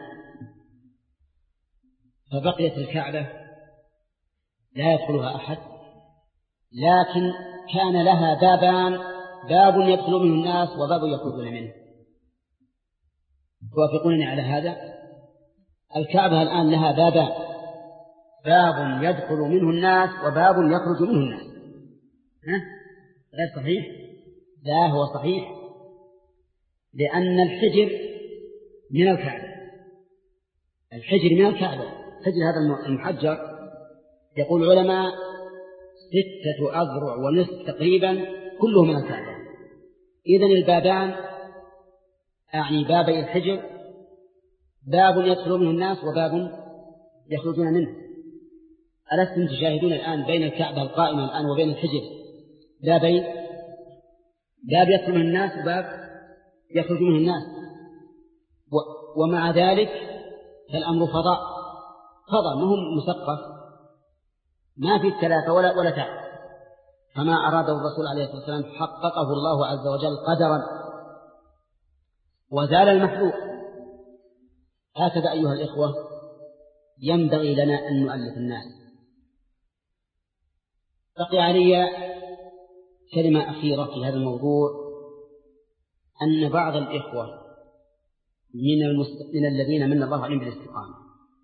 فبقيت الكعبة لا يدخلها أحد، لكن كان لها بابان، باب يدخل منه الناس وباب يخرجون منه. توافقونني على هذا؟ الكعبة الآن لها بابان، باب يدخل منه الناس وباب يخرج منه الناس. ها؟ غير صحيح؟ لا، هو صحيح، لأن الحجر من الكعبة، الحجر من الكعبة، حجر هذا المحجر يقول العلماء ستة أذرع ونصف تقريبا كله من الكعبة. إذن البابان أعني بابي الحجر، باب يدخل منه الناس وباب يخرجون منه. ألستم تشاهدون الآن بين الكعبة القائمة الآن وبين الحجر بابين، باب يدخل منه الناس وباب يخرج منه الناس، ومع ذلك فالأمر فضاء، فضاء ما هو مسقف، ما في الثلاثة ولا ولا تعب. فما أراده الرسول عليه الصلاة والسلام حققه الله عز وجل قدرا وزال المحذور. هكذا أيها الإخوة ينبغي لنا أن نؤلف الناس. بقي علي كلمة أخيرة في هذا الموضوع، أن بعض الإخوة من, المست... من الذين من الله عليهم بالاستقامة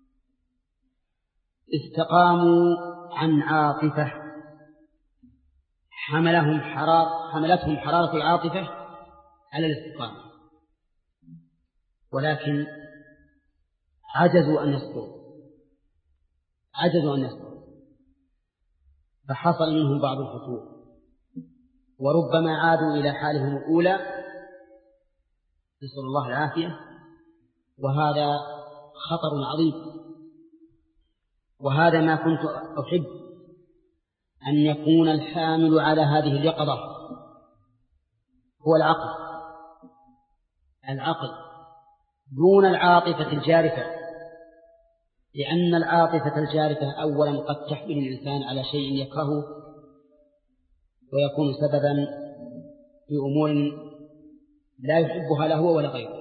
استقاموا عن عاطفة حملهم حرار حملتهم حرارة العاطفة على الاستقامة، ولكن عجزوا أن يصبروا عجزوا أن يصبروا فحصل منهم بعض الفتور، وربما عادوا إلى حالهم الأولى، نسأل الله العافية، وهذا خطر عظيم. وهذا ما كنت أحب أن يكون الحامل على هذه اليقظة هو العقل العقل دون العاطفة الجارفة، لأن العاطفة الجارفة أولا قد تحمل الإنسان على شيء يكرهه ويكون سببا في أمور لا يحبها لا هو ولا غيره.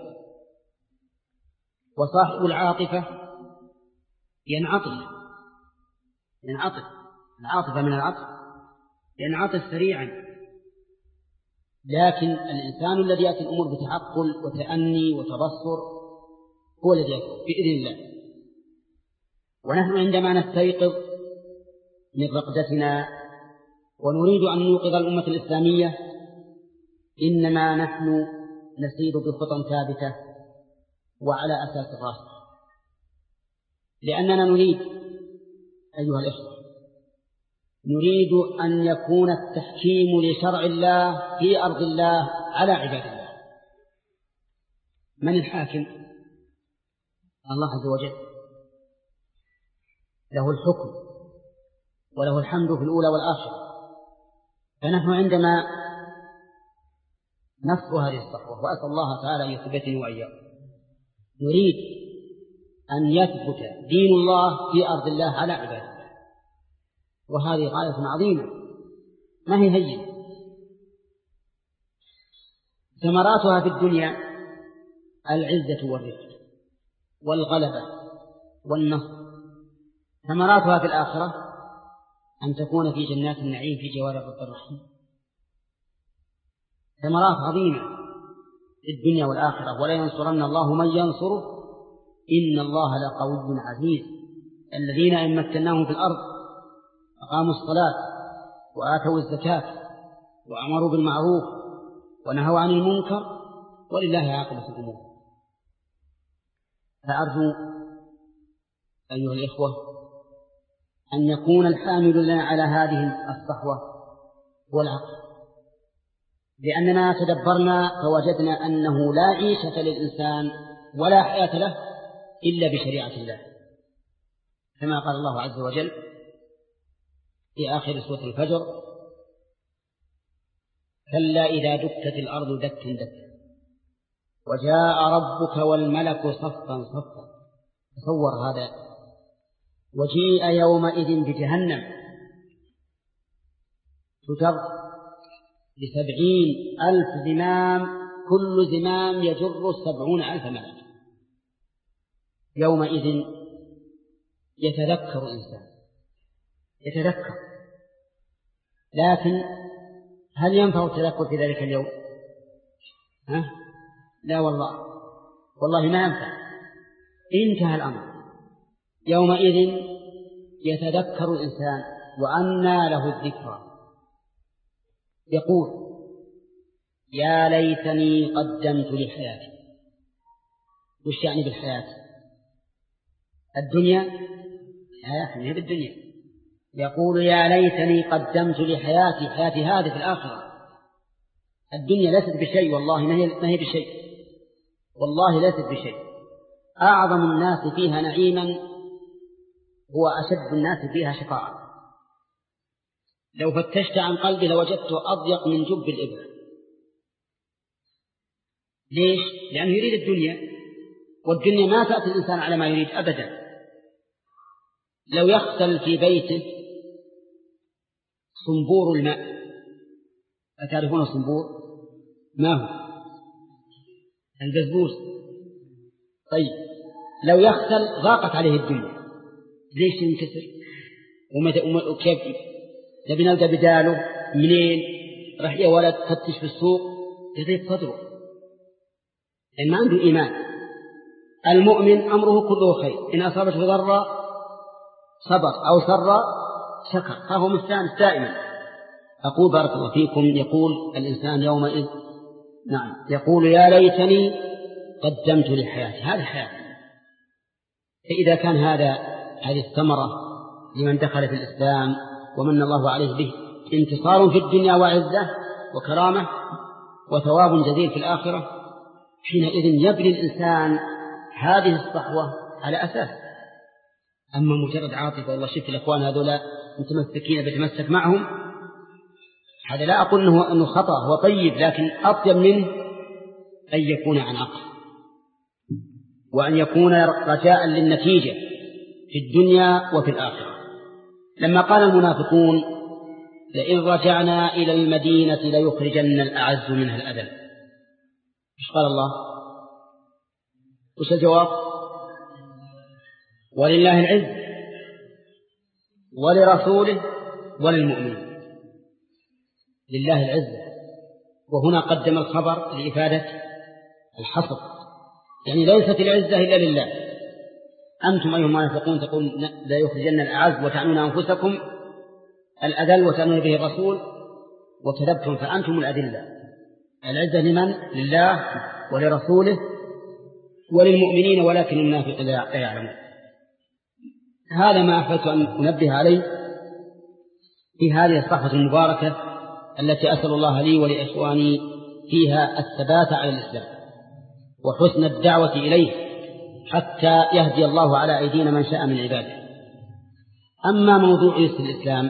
وصاحب العاطفة ينعطف ينعطف العاطفة من العطف ينعطف سريعا، لكن الإنسان الذي يأتي الأمور بتعقل وتأني وتبصر هو الذي يكون بإذن الله. ونحن عندما نستيقظ من رقدتنا ونريد أن نوقظ الأمة الإسلامية إنما نحن نسير بخطى ثابتة وعلى أساس الراسخ، لأننا نريد أيها الإخوة نريد أن يكون التحكيم لشرع الله في أرض الله على عباد الله. من الحاكم؟ الله عز وجل، له الحكم وله الحمد في الأولى والآخرة. فنحن عندما نصر هذه الصحوة، وأسأل الله تعالى أن يثبتني وإياكم، نريد أن يثبت دين الله في أرض الله على عباده، وهذه غاية عظيمة ما هي هينة. ثمراتها في الدنيا العزة والرفق والغلبة والنصر، ثمراتها في الآخرة أن تكون في جنات النعيم في جوار رب الرحيم. ثمرات عظيمة في الدنيا والآخرة. ولا ينصرن الله من ينصره إن الله لقوي عزيز. الذين إن مكناهم في الأرض أقاموا الصلاة وآتوا الزكاة وأمروا بالمعروف ونهوا عن المنكر ولله عاقبة الأمور. فأرجو أيها الإخوة أن يكون الحامل لنا على هذه الصحوة هو العقل، لأننا تدبرنا فوجدنا أنه لا عيشة للإنسان ولا حياة له إلا بشريعة الله، كما قال الله عز وجل في آخر سورة الفجر: كلا إذا دكت الأرض دكا دكا وجاء ربك والملك صفا صفا. تصور هذا، وجيء يومئذ بجهنم تجر بسبعين ألف زمام، كل زمام يجر سبعون ألف ملك. يومئذ يتذكر إنسان، يتذكر، لكن هل ينفع التذكر في ذلك اليوم؟ ها؟ لا والله، والله ما ينفع، انتهى الأمر. يومئذ يتذكر الإنسان وأنى له الذكرى، يقول يا ليتني قدمت لحياتي. وش يعني بالحياة؟ الدنيا، حياة هي بالدنيا. يقول يا ليتني قدمت لحياتي، حياتي هذه في الآخرة. الدنيا ليست بشيء، والله ما هي, ما هي بشيء، والله ليست بشيء. أعظم الناس فيها نعيما هو أشد الناس فيها شقاء. لو فتشت عن قلبي لوجدته أضيق من جب الإبر. ليش؟ لأنه يريد الدنيا، والدنيا ما تأتي الإنسان على ما يريد أبدا. لو يختل في بيته صنبور الماء، أتعرفون الصنبور؟ ما هو؟ البسبوس. طيب لو يختل ضاقت عليه الدنيا، ليش ينكسر؟ وكيف نبي نلقى بداله منين؟ راح يا ولد فتش في السوق يضيق صدره، لأن ما عنده إيمان. المؤمن أمره كله خير، إن أصابته ضر صبر أو سر شكر، فهو مستانس دائما. أقول بارك الله فيكم، يقول الإنسان يومئذ، نعم، يقول يا ليتني قدمت لحياتي، هذه الحياة. فإذا كان هذا هذه الثمرة لمن دخل في الإسلام ومن الله عليه به انتصار في الدنيا وعزة وكرامة وثواب جزيل في الآخرة، حينئذ يبني الإنسان هذه الصحوة على أساس. أما مجرد عاطفة والله شفت الأخوان هذولا متمسكين بتمسك معهم، هذا لا أقول أنه, أنه خطأ، هو طيب، لكن أطيب منه أن يكون عن عقل، وأن يكون رجاء للنتيجة في الدنيا وفي الآخرة. لما قال المنافقون لئن رجعنا إلى المدينة ليخرجن الأعز منها الأذل، إيش قال الله؟ وش الجواب؟ ولله العز ولرسوله وللمؤمنين. لله العزة، وهنا قدم الخبر لإفادة الحصر، يعني ليست العزة إلا لله. أنتم أيها المنافقون تقول لا يخرجن الأعز وتعنون أنفسكم الأذل وتعنون به الرسول وكذبتم فأنتم الأذلة. العزة لمن؟ لله ولرسوله وللمؤمنين، ولكن المنافقين لا يعلمون. هذا ما أحببت أن أنبه عليه في هذه الصحوة المباركة التي أسأل الله لي ولإخواني فيها الثبات على الإسلام وحسن الدعوة إليه حتى يهدي الله على أيدينا من شاء من عباده. أما موضوع يسر الإسلام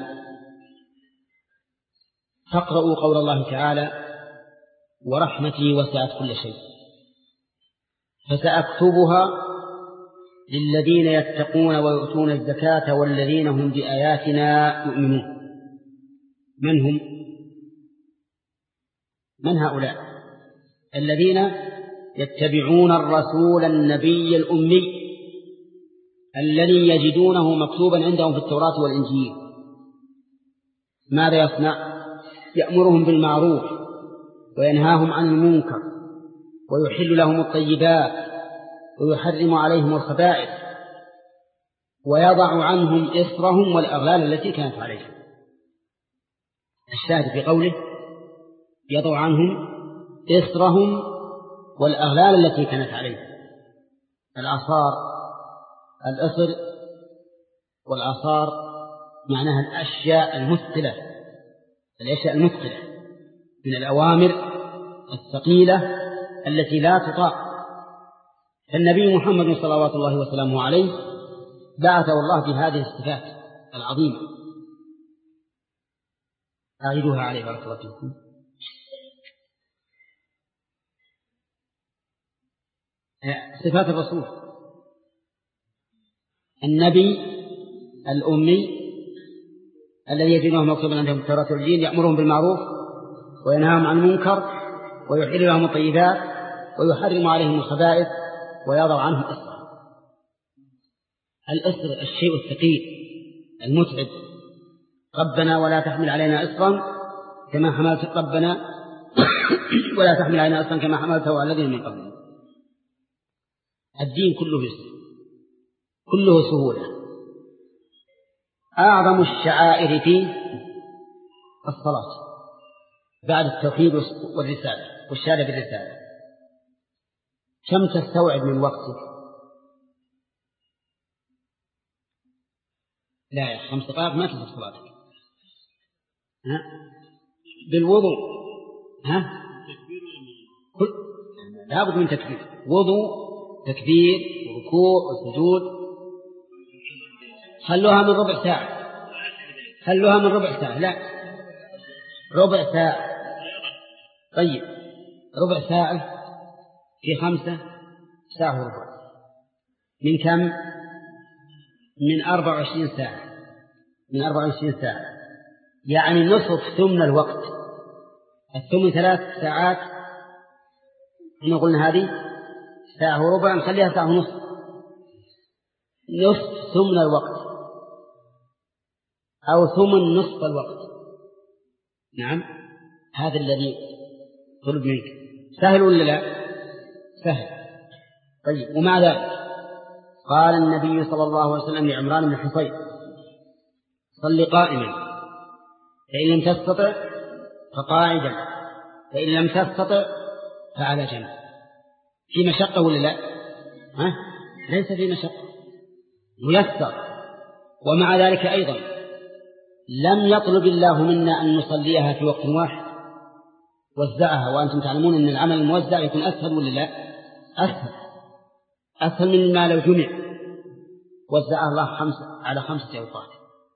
فاقرأوا قول الله تعالى ورحمتي وسعت كل شيء فسأكتبها للذين يتقون ويؤتون الزكاة والذين هم بآياتنا يؤمنون. من هم؟ من هؤلاء؟ الذين يتبعون الرسول النبي الأمي الذي يجدونه مكتوبا عندهم في التوراة والإنجيل. ماذا يصنع؟ يأمرهم بالمعروف وينهاهم عن المنكر ويحل لهم الطيبات ويحرم عليهم الخبائث ويضع عنهم إصرهم والأغلال التي كانت عليهم. الشاهد في قوله يضع عنهم إصرهم والأغلال التي كانت عليهم. الآثار، الإصر والآثار معناها الأشياء المثقلة، الأشياء المثقلة من الأوامر الثقيلة التي لا تطاق. فالنبي محمد صلوات الله وسلامه عليه بعثه الله بهذه الصفات العظيمة. أعيدوها عليه بارك الله فيكم. صفات الرسول: النبي الأمي الذي يجدونه مكتوبا عندهم في التوراة والإنجيل يأمرهم بالمعروف وينهاهم عن المنكر ويحل لهم الطيبات ويحرم عليهم الخبائث ويضع عنهم إصرهم. الإصر الشيء الثقيل المتعب. ربنا ولا تحمل علينا إصرا كما حملت ربنا ولا تحمل علينا إصرا كما حملته على الذين من قبلنا. الدين كله يسر، كله سهولة. أعظم الشعائر فيه الصلاة بعد التوحيد والرسالة والشهادة بالرسالة. كم تستوعب من وقتك؟ لا يا خمس دقائق ما تنسى صلاتك. ها؟ بالوضوء ها؟ كل لابد من تكبير، وضوء، تكبير، وركوع وسجود. خلوها من ربع ساعة، خلوها من ربع ساعة، لا ربع ساعة. طيب ربع ساعة في خمسة ساعة وربع من كم؟ من أربع وعشرين ساعة، من أربع وعشرين ساعة، يعني نصف ثمن الوقت. الثمن ثلاث ساعات، احنا قلنا هذه ساعة وربع، نخليها ساعة ونصف، نصف ثمن الوقت أو ثمن نصف الوقت. نعم هذا الذي طلب منك. سهل ولا لا؟ سهل. طيب ومع ذلك قال النبي صلى الله عليه وسلم لعمران بن حصين: صل قائما، فإن لم تستطع فقاعدا، فإن لم تستطع فعلى جنب. في مشقة ولا لا؟ ها؟ ليس في مشقة، ميسر. ومع ذلك أيضا لم يطلب الله منا أن نصليها في وقت واحد، وزعها. وأنتم تعلمون أن العمل الموزع يكون أسهل ولا لا؟ أسهل، أسهل من ما لو جمع. وزعها الله خمس على خمسة أوقات.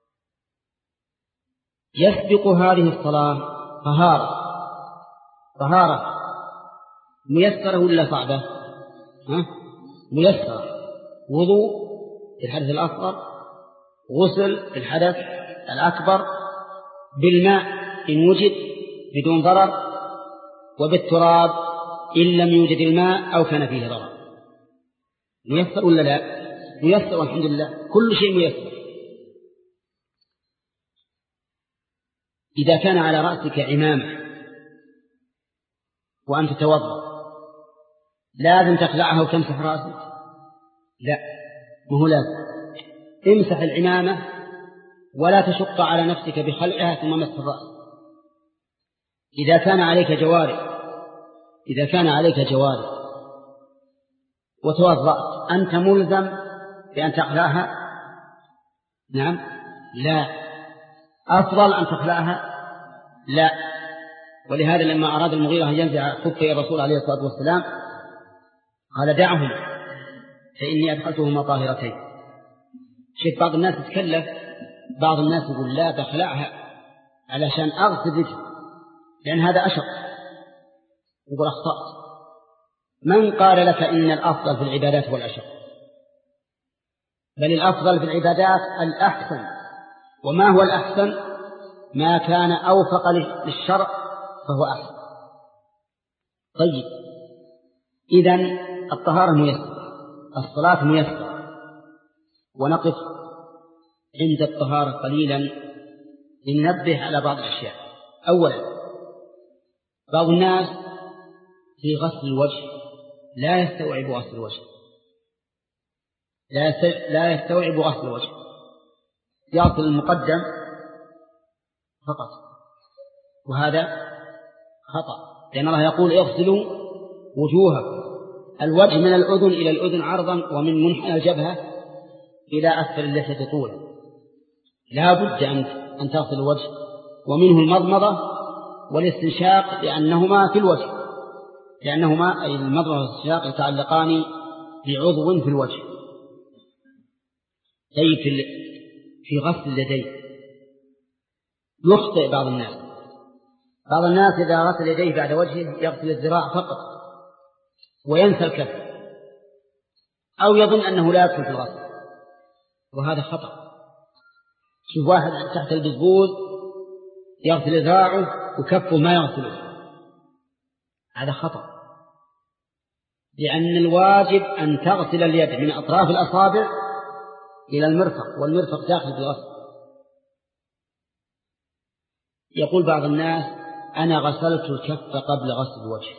يسبق هذه الصلاة طهارة، طهارة ميسرة ولا صعبة؟ ها؟ ميسرة. وضوء في الحدث الأصغر، غسل في الحدث الأكبر، بالماء إن وجد بدون ضرر، وبالتراب إن لم يوجد الماء أو كان فيه ضرر. ميسر ولا لا؟ ميسر والحمد لله، كل شيء ميسر. إذا كان على رأسك عمامة وأنت تتوضأ لازم تخلعها وتمسح رأسك؟ لا، ما هو لازم. امسح العمامة ولا تشق على نفسك بخلعها ثم مسح الرأس. إذا كان عليك جوارح إذا كان عليك جوارح وتوضأت أنت ملزم بأن تخلعها؟ نعم، لا. أفضل أن تخلعها؟ لا. ولهذا لما أراد المغيرة أن ينزع خفي الرسول عليه الصلاة والسلام قال: دعهم فإني أدخلتهما طاهرتين. شوف، بعض الناس يتكلف، بعض الناس يقول: لا بخلعها علشان أغسل رجل لأن هذا أشق. يقول: أخطأت. من قال لك إن الأفضل في العبادات هو الأشق؟ بل الأفضل في العبادات الأحسن. وما هو الأحسن؟ ما كان أوفق للشرع فهو أحسن. طيب، إذن الطهارة ميسرة، الصلاة ميسرة. ونقف عند الطهارة قليلا لننبه على بعض الأشياء. أولا، بعض الناس في غسل الوجه لا يستوعب غسل الوجه لا يستوعب غسل الوجه يغسل المقدم فقط، وهذا خطأ، لأن الله يقول: اغسلوا وجوهكم. الوجه من الأذن إلى الأذن عرضا، ومن منحنى الجبهة إلى أسفل اللحية طولا. لا بد أن تغسل الوجه، ومنه المضمضة والاستنشاق، لأنهما في الوجه، لأنهما أي المضمضة والاستنشاق يتعلقان بعضو في الوجه. طيب، في غسل اليدين يخطئ بعض الناس بعض الناس إذا غسل يديه بعد وجهه يغسل الذراع فقط وينسى الكف، أو يظن أنه لا يدخل في الغسل، وهذا خطأ. شوف واحد تحت البزبوز يغسل ذراعه وكفه ما يغسله، هذا خطأ، لأن الواجب أن تغسل اليد من أطراف الأصابع إلى المرفق، والمرفق داخل بالغسل. يقول بعض الناس: أنا غسلت الكف قبل غسل الوجه.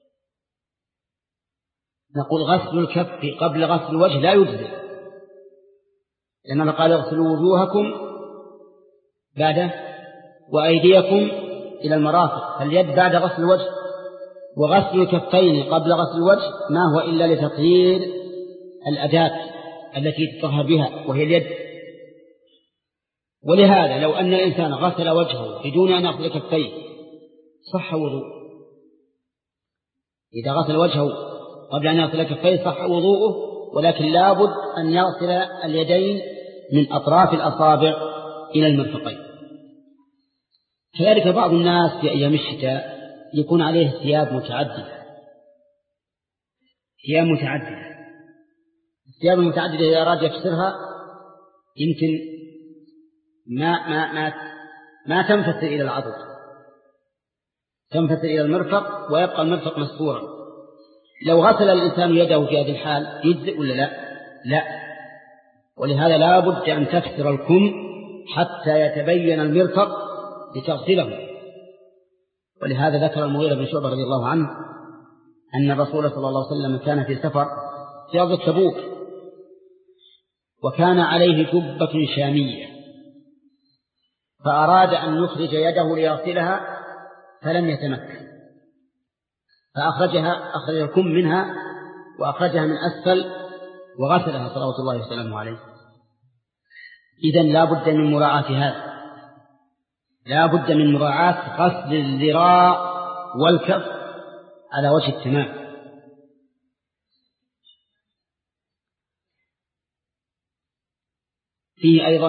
نقول: غسل الكف قبل غسل الوجه لا يجزئ، لأنه قال: اغسلوا وجوهكم بعد وأيديكم إلى المرافق، فاليد بعد غسل الوجه. وغسل الكفين قبل غسل الوجه ما هو إلا لتطهير الأداة التي تطهر بها وهي اليد. ولهذا لو أن الإنسان غسل وجهه بدون أن يغسل كفيه صح وضوء. إذا غسل وجهه قبل أن يغسل كفيه صح وضوءه، ولكن لابد أن يغسل اليدين من أطراف الأصابع إلى المرفقين. كذلك بعض الناس في أيام الشتاء يكون عليه ثياب متعددة ثياب متعددة الثياب المتعددة إذا أراد يكسرها يمكن ما ما ما ما تنفصل إلى العضد، تنفصل إلى المرفق ويبقى المرفق مستورا. لو غسل الإنسان يده في هذه الحال يجزئ ولا لا؟ لا. ولهذا لا بد أن تكسر الكم حتى يتبين المرفق لتغسله. ولهذا ذكر المغيرة بن شعبة رضي الله عنه أن الرسول صلى الله عليه وسلم كان في سفر في أرض تبوك، وكان عليه جبة شامية، فأراد أن يخرج يده ليغسلها فلم يتمكن، فأخرجها أخرج الكم منها وأخرجها من أسفل وغسلها صلوات الله وسلامه عليه. إذن لا بد من مراعاة هذا، لا بد من مراعاة غسل الذراع والكف على وجه التمام. فيه أيضا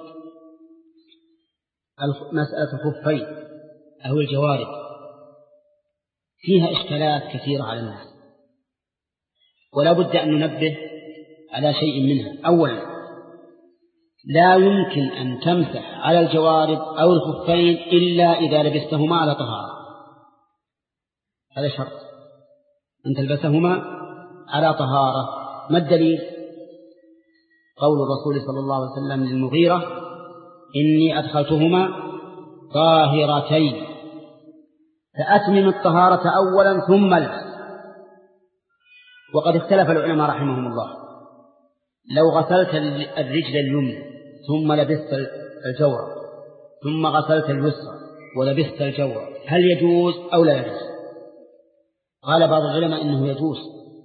مسألة الخفين أو الجوارب، فيها إشكالات كثيرة على الناس، ولا بد أن ننبه على شيء منها. أولا، لا يمكن أن تمسح على الجوارب أو الخفين إلا إذا لبستهما على طهارة، هذا شرط، أن تلبسهما على طهارة. ما الدليل؟ قول الرسول صلى الله عليه وسلم للمغيرة: إني أدخلتهما طاهرتين فأتمم الطهارة أولا ثم البس. وقد اختلف العلماء رحمهم الله، لو غسلت الرجل اليمنى ثم لبست الجورب ثم غسلت اليسرى ولبست الجورب هل يجوز أو لا يجوز؟ قال بعض العلماء إنه يجوز،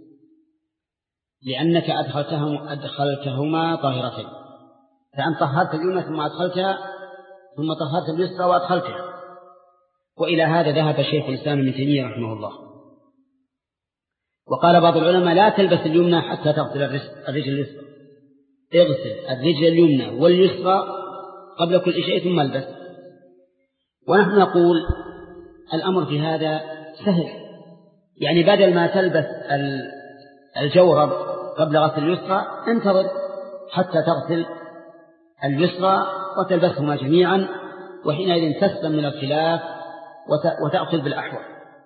لأنك أدخلتهما, أدخلتهما طاهرتين، فأن طهرت اليمنى ثم أدخلتها ثم طهرت اليسرى وأدخلتها. وإلى هذا ذهب شيخ الإسلام ابن تيمية رحمه الله. وقال بعض العلماء: لا تلبس اليمنى حتى تغسل الرجل اليسرى، اغسل الرجل اليمنى واليسرى قبل كل شيء ثم البس. ونحن نقول الأمر في هذا سهل، يعني بدل ما تلبس الجورب قبل غسل اليسرى انتظر حتى تغسل اليسرى وتلبسهما جميعا، وحينئذ تسلم من الخلاف وتأخذ بالأحوال.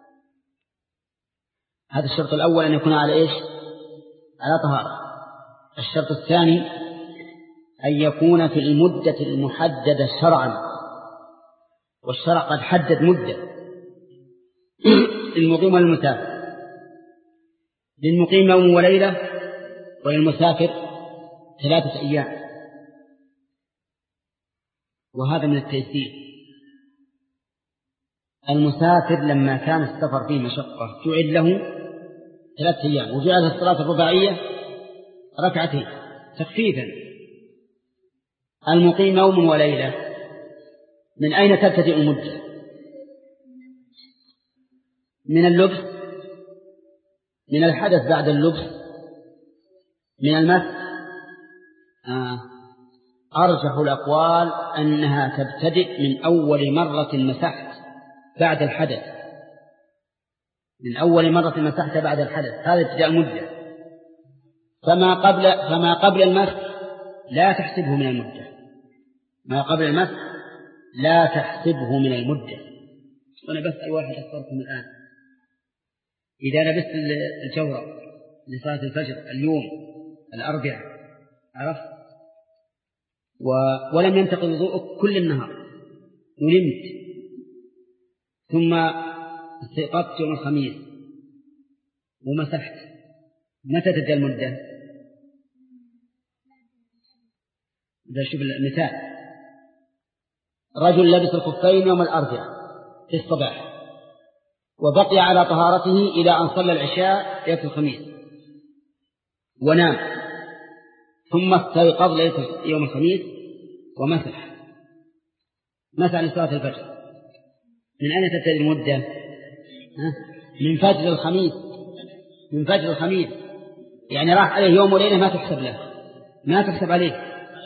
هذا الشرط الأول، أن يكون على إيش؟ على طهارة. الشرط الثاني أن يكون في المدة المحددة شرعا، والشرع قد حدد مدة للمقيم والمسافر. للمقيم يوم وليلة، وللمسافر ثلاثة أيام. وهذا من التيسير. المسافر لما كان السفر فيه مشقة جعل له ثلاثة أيام، وجعل الصلاة الرباعية ركعتين تخفيفا. المقيم يوم وليلة، من أين تبتدئ المدة؟ من اللبس، من الحدث بعد اللبس، من المس. آه. أرجح الأقوال أنها تبتدئ من أول مرة مسحت بعد الحدث، من أول مرة مسحت بعد الحدث، هذا ابتداء المدة. فما قبل فما قبل المسح لا تحسبه من المدة، ما قبل المسح لا تحسبه من المدة. وأنا بسأل واحد أكثركم الآن: إذا لبست الجورب لصلاة الفجر اليوم الأربعاء، عرفت ولم ينتقض وضوءك كل النهار ونمت، ثم استيقظت يوم الخميس ومسحت، متى تبدأ المدة؟ إذا شوف المثال، رجل لبس الخفين يوم الأربعاء في الصباح وبقي على طهارته إلى أن صلى العشاء ليلة الخميس ونام، ثم استيقظ ليلة يوم الخميس ومسح مسح لصلاة الفجر. من أين تبتدئ المدة؟ من فجر الخميس، من فجر الخميس، يعني راح عليه يوم وليلة ما تحسب له، ما تحسب عليه،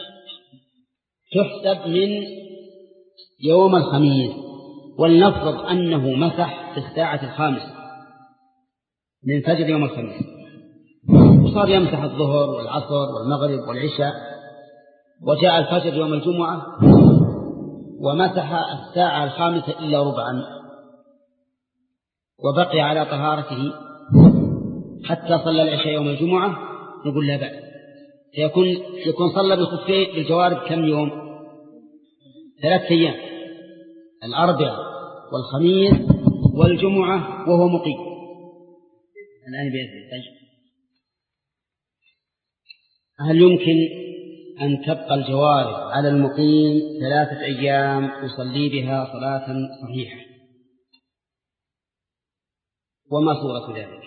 تحسب من يوم الخميس. ولنفرض أنه مسح في الساعة الخامسة من فجر يوم الخميس، وصار يمسح الظهر والعصر والمغرب والعشاء، وجاء الفجر يوم الجمعة ومسح الساعة الخامسة إلا ربعا وبقي على طهارته حتى صلى العشاء يوم الجمعة، نقول لا بأس، سيكون يكون صلى بالخفين بالجوارب كم يوم؟ ثلاث أيام، الأربعاء والخميس والجمعة وهو مقيم. الآن بيته. هل يمكن أن تبقى الجوارب على المقيم ثلاثة أيام يصلي بها صلاة صحيحة؟ وما صورة ذلك؟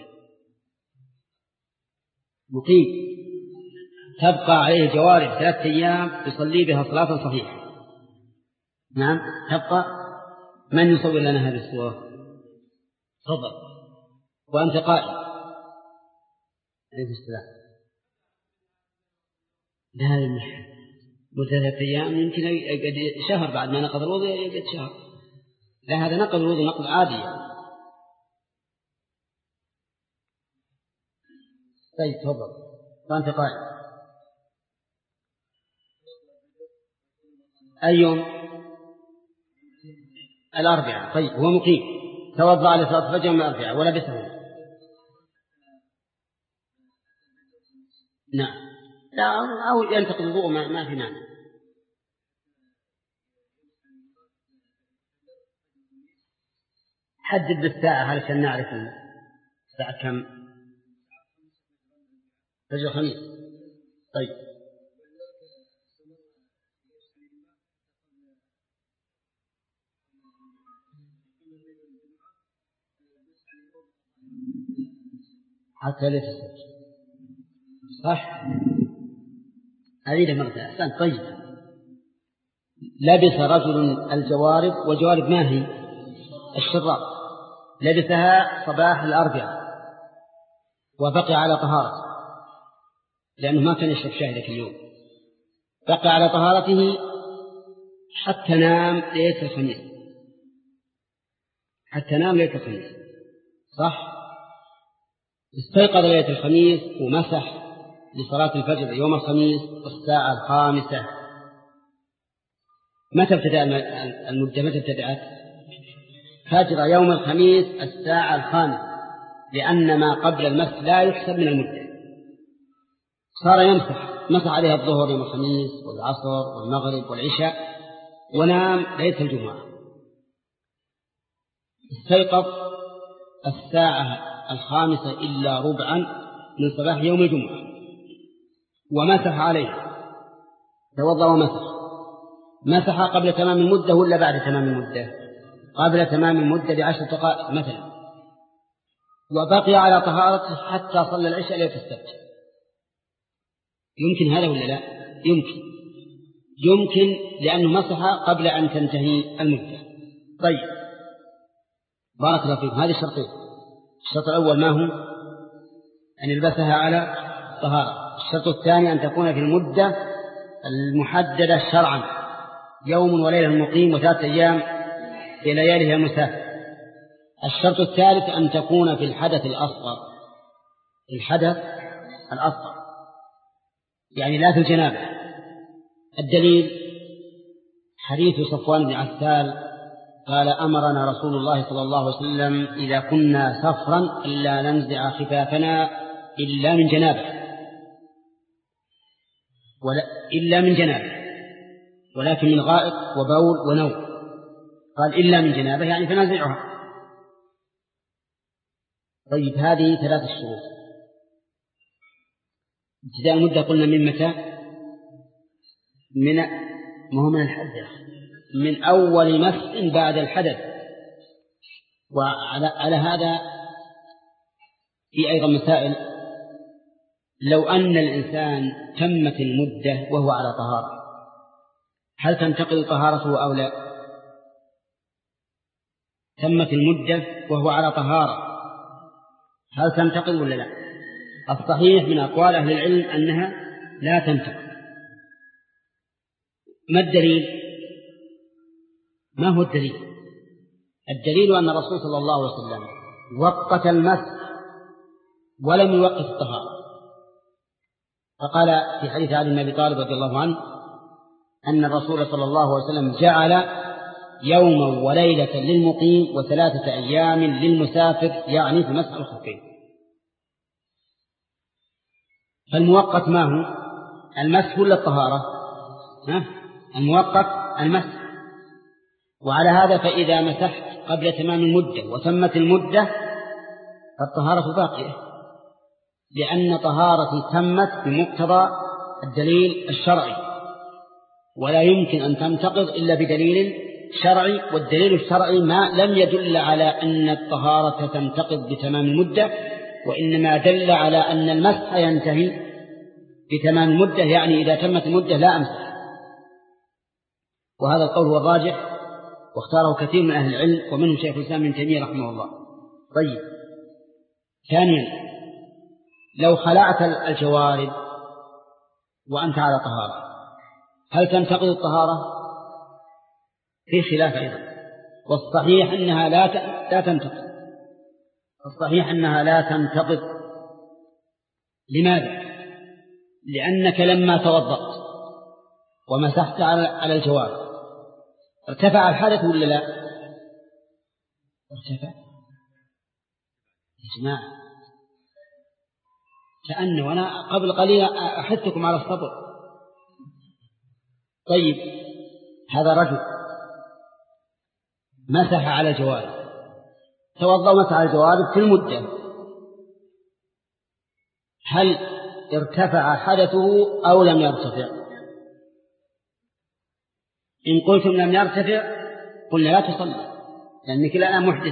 مقيم تبقى عليه جوارب ثلاثة أيام يصلي بها صلاة صحيحة. نعم تبقى. من يصور لنا هذه الصورة؟ تفضل. وأنت قائل. عليه السلام. لا ثلاثة أيام يمكن يقعد شهر بعد ما نقض الوضوء يقعد شهر. لا هذا نقض الوضوء نقض عادي. طيب تفضل. وأنت قائل. أي يوم؟ الأربعاء. طيب هو مقيم توضأ لصلاة الفجر يوم الأربعاء ولبسه. نعم. لا أو ينتقض الوضوء ما, ما في معنى. حدد بالساعة علشان نعرف الساعة كم. فجر الخميس. طيب حتى لا تسجل. صح. هذه مرتين. أحسن. طيب لبس رجل الجوارب، والجوارب ما هي؟ الشراب. لبسها صباح الأربعاء وبقي على طهارته لأنه ما كان يشرب شاي ذاك اليوم، بقي على طهارته حتى نام ليلة الخميس، حتى نام ليلة الخميس. صح. استيقظ ليلة الخميس ومسح لصلاة الفجر يوم الخميس الساعة الخامسة. متى ابتدأ المدة؟ متى ابتدأت؟ فجر يوم الخميس الساعة الخامسة، لأن ما قبل المسح لا يحسب من المدة. صار يمسح، مسح عليها الظهر يوم الخميس والعصر والمغرب والعشاء ونام ليلة الجمعة. استيقظ الساعة الخامسة إلا ربعا من صباح يوم الجمعة ومسح عليه، توضأ ومسح. مسح قبل تمام المدة ولا بعد تمام المدة؟ قبل تمام المدة بعشر دقائق مثلا، وبقي على طهارته حتى صلى العشاء ليلة السبت. يمكن هذا ولا لا؟ يمكن. يمكن لأنه مسح قبل أن تنتهي المدة. طيب بارك الله فيكم. هذه الشرطين. الشرط الأول ما هو؟ أن يلبسها على طهارة. الشرط الثاني أن تكون في المدة المحددة شرعا، يوم وليلة المقيم وثلاثة أيام في ليالها المسافر. الشرط الثالث أن تكون في الحدث الأصغر، الحدث الأصغر يعني لا في الجنابة. الدليل حديث صفوان بن عسال قال أمرنا رسول الله صلى الله عليه وسلم إذا كنا سفرا إلا ننزع خفافنا إلا من جنابه، ولا إلا من جنابه ولكن من غائط وبول ونوم. قال إلا من جنابه يعني فنازعها. طيب هذه ثلاث الشروط. ابتداء المدة قلنا من متى؟ من ما هو من الحدث، من أول مس بعد الحدث. وعلى على هذا في أيضا مسائل. لو أن الإنسان تمت المدة وهو على طهارة، هل تنتقل طهارته أو لا؟ تمت المدة وهو على طهارة، هل تنتقل ولا لا؟ الصحيح من أقوال أهل العلم أنها لا تنتقل. ما الدليل؟ ما هو الدليل؟ الدليل أن الرسول صلى الله عليه وسلم وقت المسح ولم يوقت الطهارة. فقال في حديث علي بن أبي طالب رضي الله عنه أن الرسول صلى الله عليه وسلم جعل يوما وليلة للمقيم وثلاثة أيام للمسافر، يعني في مسح الخفين. فالموقت ما هو؟ المسح ولا الطهارة؟ ها؟ الموقت المسح. وعلى هذا فإذا مسحت قبل تمام المدة وتمت المدة فالطهارة باقية، لأن طهارتي تمت بمقتضى الدليل الشرعي، ولا يمكن أن تنتقض إلا بدليل شرعي. والدليل الشرعي ما لم يدل على أن الطهارة تنتقض بتمام المدة، وإنما دل على أن المسح ينتهي بتمام المدة، يعني إذا تمت المدة لا أمسح. وهذا القول هو الراجح، واختاره كثير من أهل العلم ومنهم شيخ الإسلام ابن تيمية رحمه الله. طيب، ثانيا، لو خلعت الجوارب وأنت على طهارة هل تنتقض الطهارة؟ في خلاف أيضا، والصحيح أنها لا لا تنتقض. الصحيح أنها لا تنتقض. لماذا؟ لأنك لما توضأت ومسحت على الجوارب ارتفع الحدث ولا لا؟ ارتفع يا جماعة، كأنه وأنا قبل قليل أحثكم على الصبر. طيب، هذا رجل مسح على الجوارب، توضأ ومسح على الجوارب في المدة، هل ارتفع حدثه أو لم يرتفع؟ إن قلتم لم يرتفع قلنا لا تصلي لأنك الآن محدث،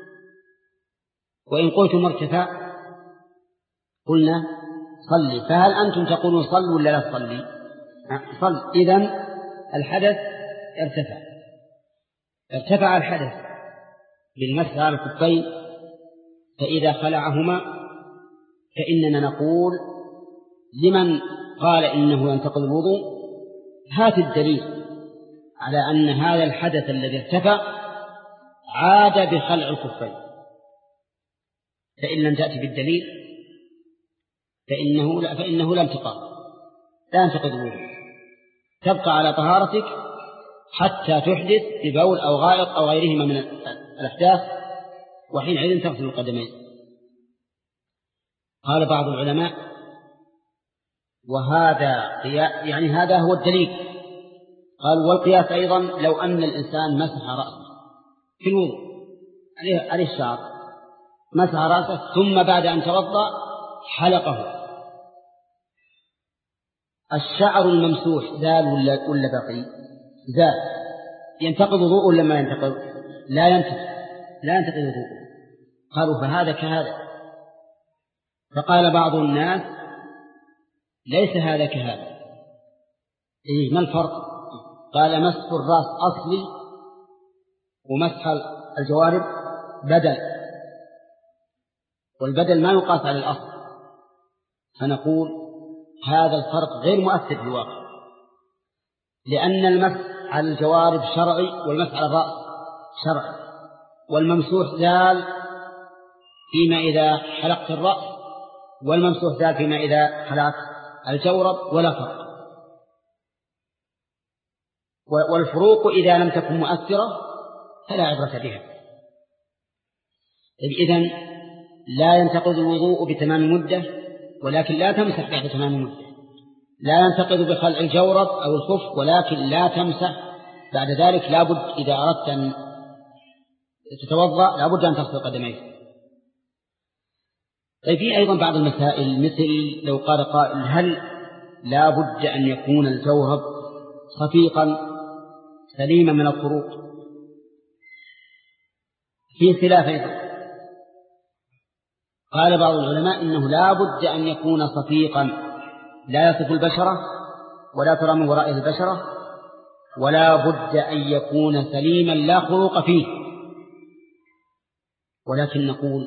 وإن قلتم ارتفع قلنا صلي. فهل أنتم تقولون صلوا ولا لا تصلي؟ صل. إذن الحدث ارتفع ارتفع الحدث بالمسح على الخفين، فإذا خلعهما فإننا نقول لمن قال إنه ينتقض الوضوء هات الدليل على أن هذا الحدث الذي ارتفع عاد بخلع الخفين. فإن لم تأتي بالدليل فإنه, لا فإنه لم تقض لا ينتقض الوضوء، تبقى على طهارتك حتى تحدث ببول أو غائط أو غيرهما من الأحداث، وحينئذ تغسل القدمين. قال بعض العلماء وهذا يعني هذا هو الدليل. قال والقياس أيضا لو أن الإنسان مسح رأسه في الوضوء عليه, عليه الشعر، مسح رأسه ثم بعد أن توضأ حلقه، الشعر الممسوح زال ولا, ولا بقي؟ زال. ينتقض وضوء ولا ما ينتقض؟ لا ينتقض لا ينتقض وضوء. قالوا فهذا كهذا. فقال بعض الناس ليس هذا كهذا. إيه ما الفرق؟ قال مسح الرأس أصلي ومسح الجوارب بدل، والبدل ما يقاس على الأصل. فنقول هذا الفرق غير مؤثر في الواقع، لأن المسح على الجوارب شرعي والمسح على الرأس شرعي، والممسوح زال فيما إذا حلقت الرأس، والممسوح زال فيما إذا حلقت الجورب، ولا فرق. والفروق إذا لم تكن مؤثرة فلا عبرة بها. إذن لا ينتقض الوضوء بتمام المدة، ولكن لا تمسح بعد تمام المدة، لا ينتقد بخلع الجورب أو الخف، ولكن لا تمسح بعد ذلك. لابد إذا أردت أن تتوضأ لابد أن تغسل قدميك. طيب في أيضا بعض المسائل، مثل لو قال قائل هل لابد أن يكون الجورب صفيقا سليما من الخروق؟ في خلاف أيضا. قال بعض العلماء إنه لابد أن يكون صفيقا لا يصف البشرة ولا ترى من ورائه البشرة، ولا بد أن يكون سليما لا خروق فيه. ولكن نقول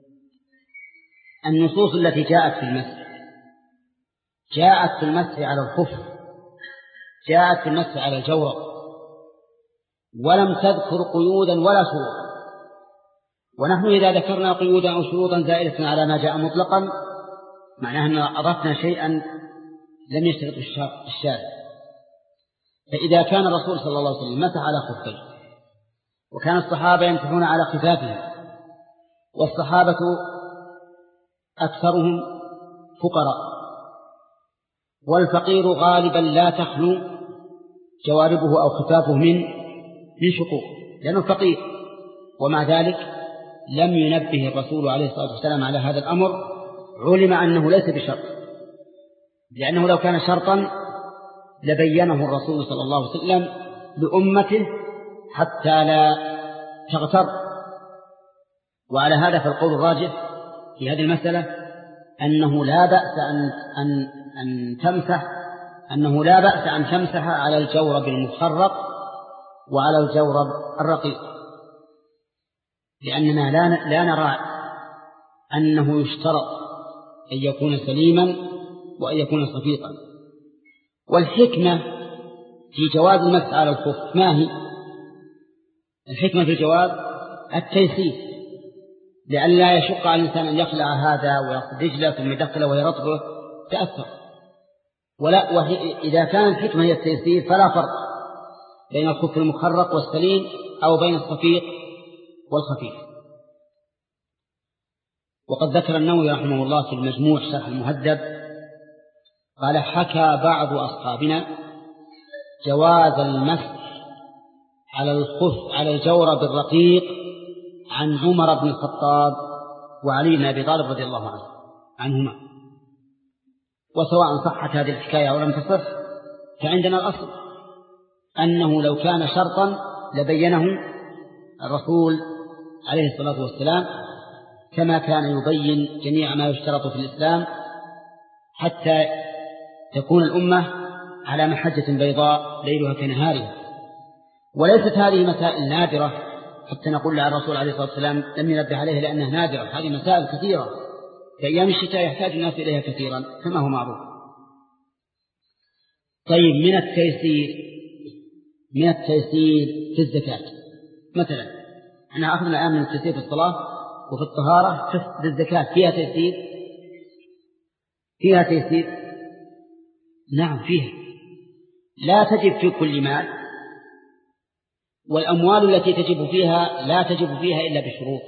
النصوص التي جاءت في المسح جاءت في المسح على الخف، جاءت في المسح على الجورب، ولم تذكر قيودا ولا شروطا. ونحن إذا ذكرنا قيودا أو شروطا زائدة على ما جاء مطلقا معناها أن أضفنا شيئا لم يشترط الشارع. فإذا كان الرسول صلى الله عليه وسلم مسح على خفيه، وكان الصحابة يمسحون على خفافهم، والصحابة أكثرهم فقراء، والفقير غالبا لا تخلو جواربه أو خفافه من من شقوق لأنه فقير، ومع ذلك لم ينبه الرسول عليه الصلاة والسلام على هذا الأمر، علم أنه ليس بشرط، لأنه لو كان شرطا لبينه الرسول صلى الله عليه وسلم لأمته حتى لا تغتر. وعلى هذا فالقول الراجح في هذه المسألة أنه لا بأس أن, أن, أن تمسح أنه لا بأس أن تمسح على الجورب المخرق وعلى الجورب الرقيق، لأننا لا, لا نرى أنه يشترط أن يكون سليما وأن يكون صفيقا. والحكمة في جواز المسح على الخف ما هي؟ الحكمة في الجواز التيسير، لئلا يشق على الإنسان أن يخلع هذا ويأخذ رجله ثم يدخله ويرطبه تأثر. ولا وإذا كان الحكمة هي التيسير فلا فرق بين الخف المخرق والسليم أو بين الصفيق والخفيف. وقد ذكر النووي رحمه الله في المجموع شرح المهذب قال حكى بعض أصحابنا جواز المسح على الخف على الجورب الرقيق عن عمر بن الخطاب وعلي بن أبي طالب رضي الله عنه عنهما. وسواء صحت هذه الحكاية أو لم تصح فعندنا الأصل أنه لو كان شرطا لبينه الرسول عليه الصلاة والسلام، كما كان يبين جميع ما يشترط في الإسلام حتى تكون الأمة على محجة بيضاء ليلها كنهارها. وليست هذه مسائل نادرة حتى نقول على الرسول عليه الصلاة والسلام لم ينبه عليها لأنها نادرة. هذه مسائل كثيرة في أيام الشتاء يحتاج الناس إليها كثيرا كما هو معروف. طيب من التيسير من التيسير في الزكاة مثلا، احنا أخذنا الآن من التيسير في الصلاة وفي الطهارة. في الزكاة فيها تيسير فيها تيسير نعم فيها. لا تجب في كل مال، والأموال التي تجب فيها لا تجب فيها إلا بشروط.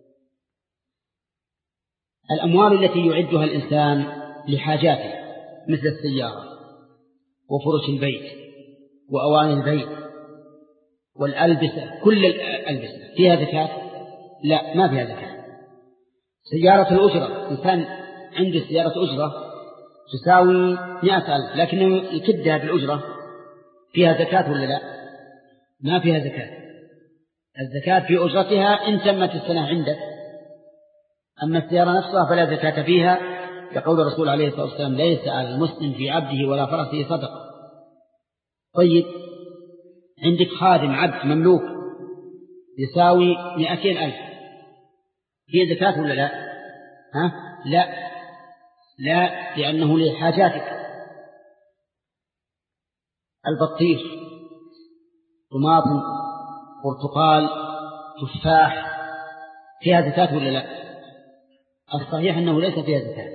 الأموال التي يعدها الإنسان لحاجاته مثل السيارة وفرش البيت وأواني البيت والألبسة، كل الألبسة فيها زكاة؟ لا، ما فيها زكاة. سيارة الأجرة، إنسان عنده سيارة أجرة تساوي مئة ألف لكنه يكدها بالأجرة، فيها زكاة ولا لا؟ ما فيها زكاة. الزكاة في أجرتها إن تمت السنة عندك. أما السيارة نفسها فلا زكاة فيها، كقول الرسول عليه الصلاة والسلام ليس على المسلم في عبده ولا فرسه صدقة. طيب عندك خادم عبد مملوك يساوي مئتين ألف، فيه زكاة ولا لا؟ ها؟ لا لا لأنه لحاجاتك. البطيخ، طماطم، برتقال، تفاح، فيها زكاة ولا لا؟ الصحيح أنه ليس فيها زكاة،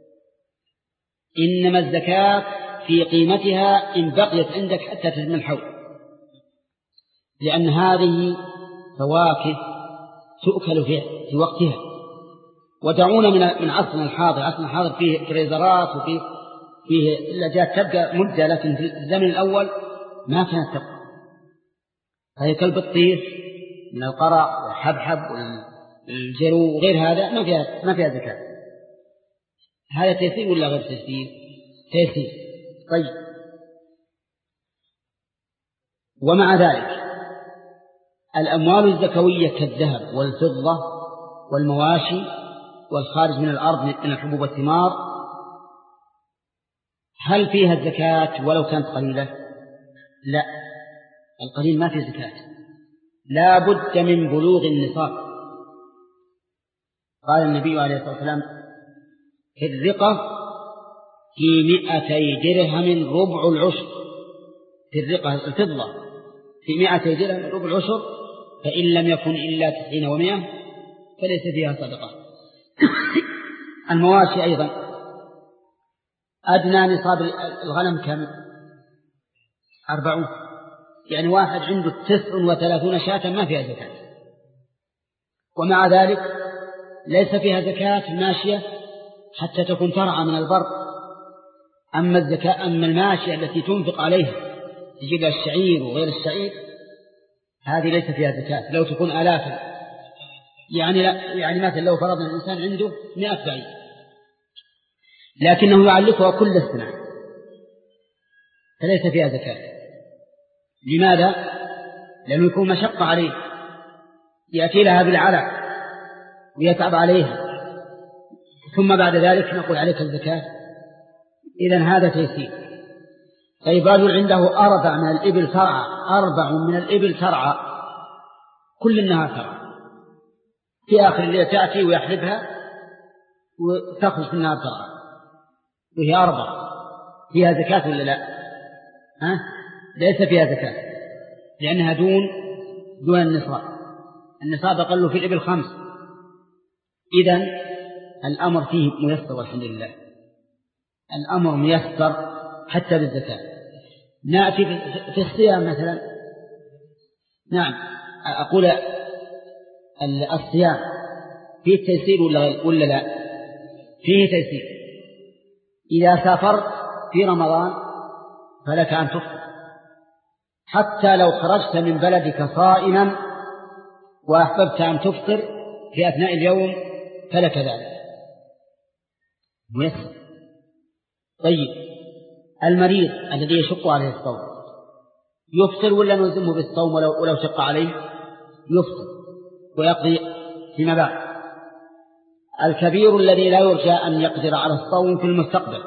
إنما الزكاة في قيمتها إن بقيت عندك حتى تتم الحول، لأن هذه فواكه تؤكل في وقتها. ودعونا من من عصرنا الحاضر، عصرنا الحاضر فيه فريزرات وفيه فيه إلا جاءت تبقى مدة، لكن في الزمن الأول ما كانت تبقى، فهي كالبطيخ من القرع والحبحب والجرو وغير هذا ما فيها ما فيها زكاة. هذا تيسير ولا غير تيسير؟ تيسير. طيب، ومع ذلك الأموال الزكوية كالذهب والفضة والمواشي والخارج من الأرض من الحبوب والثمار، هل فيها الزكاة ولو كانت قليلة؟ لا، القليل ما فيه زكاة، لا بد من بلوغ النصاب. قال النبي عليه الصلاة والسلام في الرقة في مئتي درهم ربع العشر، في الرقة الفضة في مئتي درهم ربع العشر، فإن لم يكن إلا تسعين ومئة فليس فيها صدقة. المواشي أيضا أدنى نصاب الغنم كم؟ أربعون، يعني واحد عنده تسع وثلاثون شاة ما فيها زكاة، ومع ذلك ليس فيها زكاة الماشية حتى تكون فرعا من البر. أما الزكاة أما الماشية التي تنفق عليها تجيب الشعير وغير الشعير هذه ليس فيها زكاة، لو تكون آلافا، يعني لا يعني مثلا لو فرضنا الإنسان عنده مئة بعير لكنه يعلفها كل السنة فليس فيها زكاة. لماذا؟ لأنه يكون مشقة عليه، يأتي لها بالعلى ويتعب عليها، ثم بعد ذلك نقول عليك الزكاة. إذن هذا تيسير. طيب، رجل عنده أربع من الإبل ترعى، أربع من الإبل ترعى كل النهار ترعى، في آخر الليل تأتي ويحلبها وتخرج في النهار ترعى، وهي أربع، فيها زكاة ولا لا؟ ها؟ ليس فيها زكاة لأنها دون دون النصاب. النصاب أقل في الإبل خمس. إذن الأمر فيه ميسر والحمد لله، الأمر ميسر حتى بالزكاة. نأتي في الصيام مثلا، نعم أقول الصيام فيه تيسير ولا ولا لا؟ فيه تيسير. إذا سافرت في رمضان فلك أن تفطر، حتى لو خرجت من بلدك صائما وأحببت أن تفطر في أثناء اليوم فلك ذلك، ميسر. طيب، المريض الذي يشق عليه الصوم يفطر ولا نلزمه بالصوم ولو, ولو شق عليه؟ يفطر ويقضي فيما بعد. الكبير الذي لا يرجى أن يقدر على الصوم في المستقبل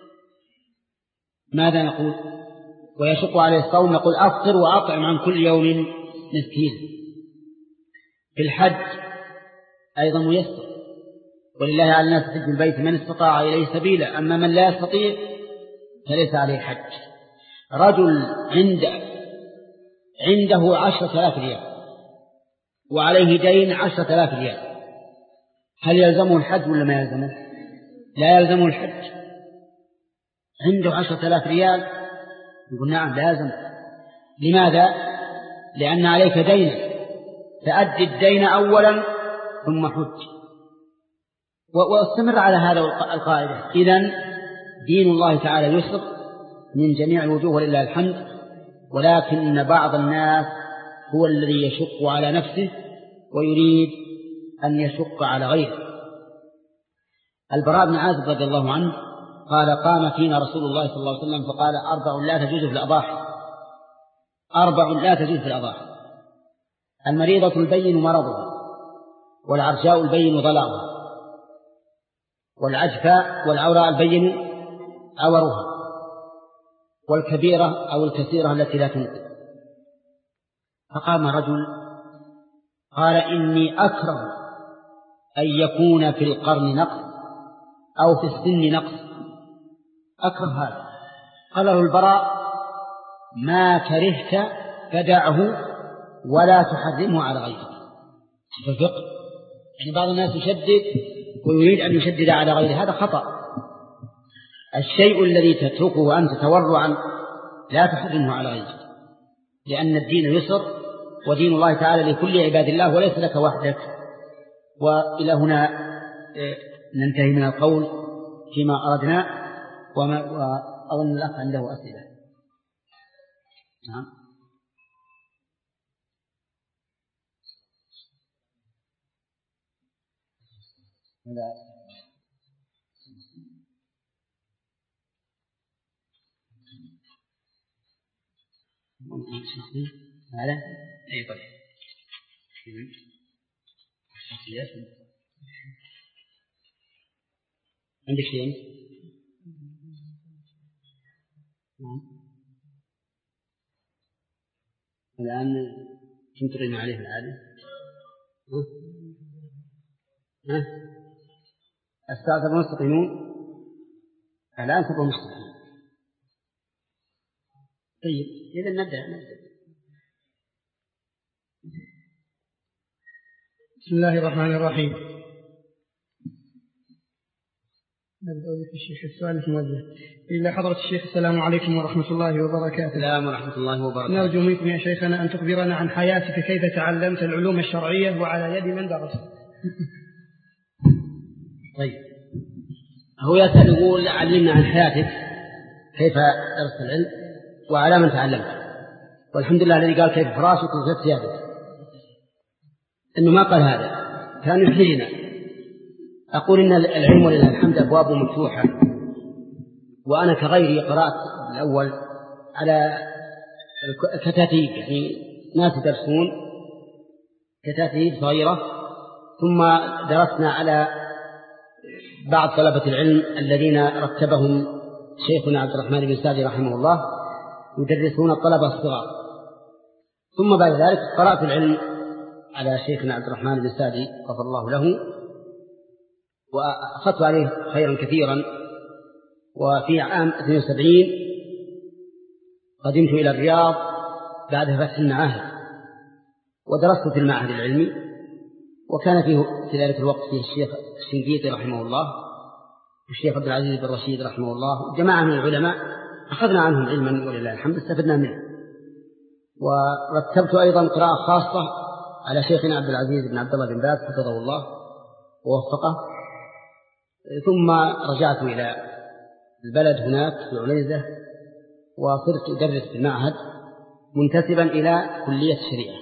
ماذا نقول؟ ويشق عليه الصوم نقول أفطر وأطعم عن كل يوم مسكين. في الحج أيضا ميسر، ولله على الناس حج البيت من استطاع إليه سبيلا، أما من لا يستطيع فليس عليه حج. رجل عند عنده عشرة آلاف ريال وعليه دين عشرة آلاف ريال، هل يلزمه الحج ولا ما يلزمه؟ لا يلزمه الحج. عنده عشرة آلاف ريال يقول نعم لازم. لماذا؟ لأن عليك دين، فأدي الدين أولا ثم حج، واستمر على هذا القاعدة. إذن دين الله تعالى يسر من جميع الوجوه ولله الحمد، ولكن بعض الناس هو الذي يشق على نفسه ويريد أن يشق على غيره. البراء بن عازب رضي الله عنه قال قام فينا رسول الله صلى الله عليه وسلم فقال أربع لا تجوز في الأضاحي، أربع لا تجوز في الأضاحي: المريضة البين مرضها، والعرجاء البين ضلعها، والعجفاء والعوراء البين عورها، والكبيرة أو الكثيرة التي لا تنقذ. فقام رجل قال إني أكره أن يكون في القرن نقص أو في السن نقص، أكره هذا. قال له البراء ما كرهت فدعه ولا تحرمه على غيرك. في الفقه يعني بعض الناس يشدد ويريد أن يشدد على غيره، هذا خطأ. الشيء الذي تتركه أنت تورعا لا تحرمه على غيرك، لأن الدين يسر، ودين الله تعالى لكل عباد الله وليس لك وحدك. وإلى هنا ننتهي من القول فيما أردنا، وما وأظن الأخ عنده أسئلة. نعم. لا. هذا أي طيب. عندك شيء؟ نعم. الآن تنطرين عليه العادة. ها؟ ها؟ الساعة تبغون تستقيمون؟ الآن تبغون مستقيمون. طيب إذا نبدأ نبدأ. بسم الله الرحمن الرحيم. نبدأ بالشيخ. السؤال الموجه إلى حضرة الشيخ: السلام عليكم ورحمة الله وبركاته. السلام ورحمة الله وبركاته. نرجو منكم يا شيخنا أن تخبرنا عن حياتك، كيف تعلمت العلوم الشرعية وعلى يد من درس؟ طيب، هو يسأل يقول: علمنا عن حياتك، كيف درست العلم وعلى من تعلمت. والحمد لله الذي قال كيف فراشك وكيف ثيابك، إنه ما قال هذا، كان يحيينا. أقول إن العلم ولله الحمد أبوابه مفتوحة، وأنا كغيري قرأت الأول على كتاتيب، يعني ناس يدرسون كتاتيب صغيرة، ثم درسنا على بعض طلبة العلم الذين رتبهم شيخنا عبد الرحمن بن سعدي رحمه الله يدرسون الطلبة الصغار. ثم بعد ذلك قرأت العلم على شيخنا عبد الرحمن بن سعدي غفر الله له، وأخذت عليه خيرا كثيرا. وفي عام اثنين وسبعين قدمت إلى الرياض بعد فتح المعاهد، ودرست في المعهد العلمي، وكان فيه في ذلك الوقت فيه الشيخ الشنقيطي رحمه الله والشيخ عبد العزيز بن رشيد رحمه الله، جماعة من العلماء أخذنا عنهم علما ولله الحمد استفدنا منه. ورتبت أيضا قراءة خاصة على شيخنا عبد العزيز بن عبد الله بن باز حفظه الله ووفقه. ثم رجعت إلى البلد هناك في عنيزة، وصرت أدرس في المعهد منتسبا إلى كلية الشريعة.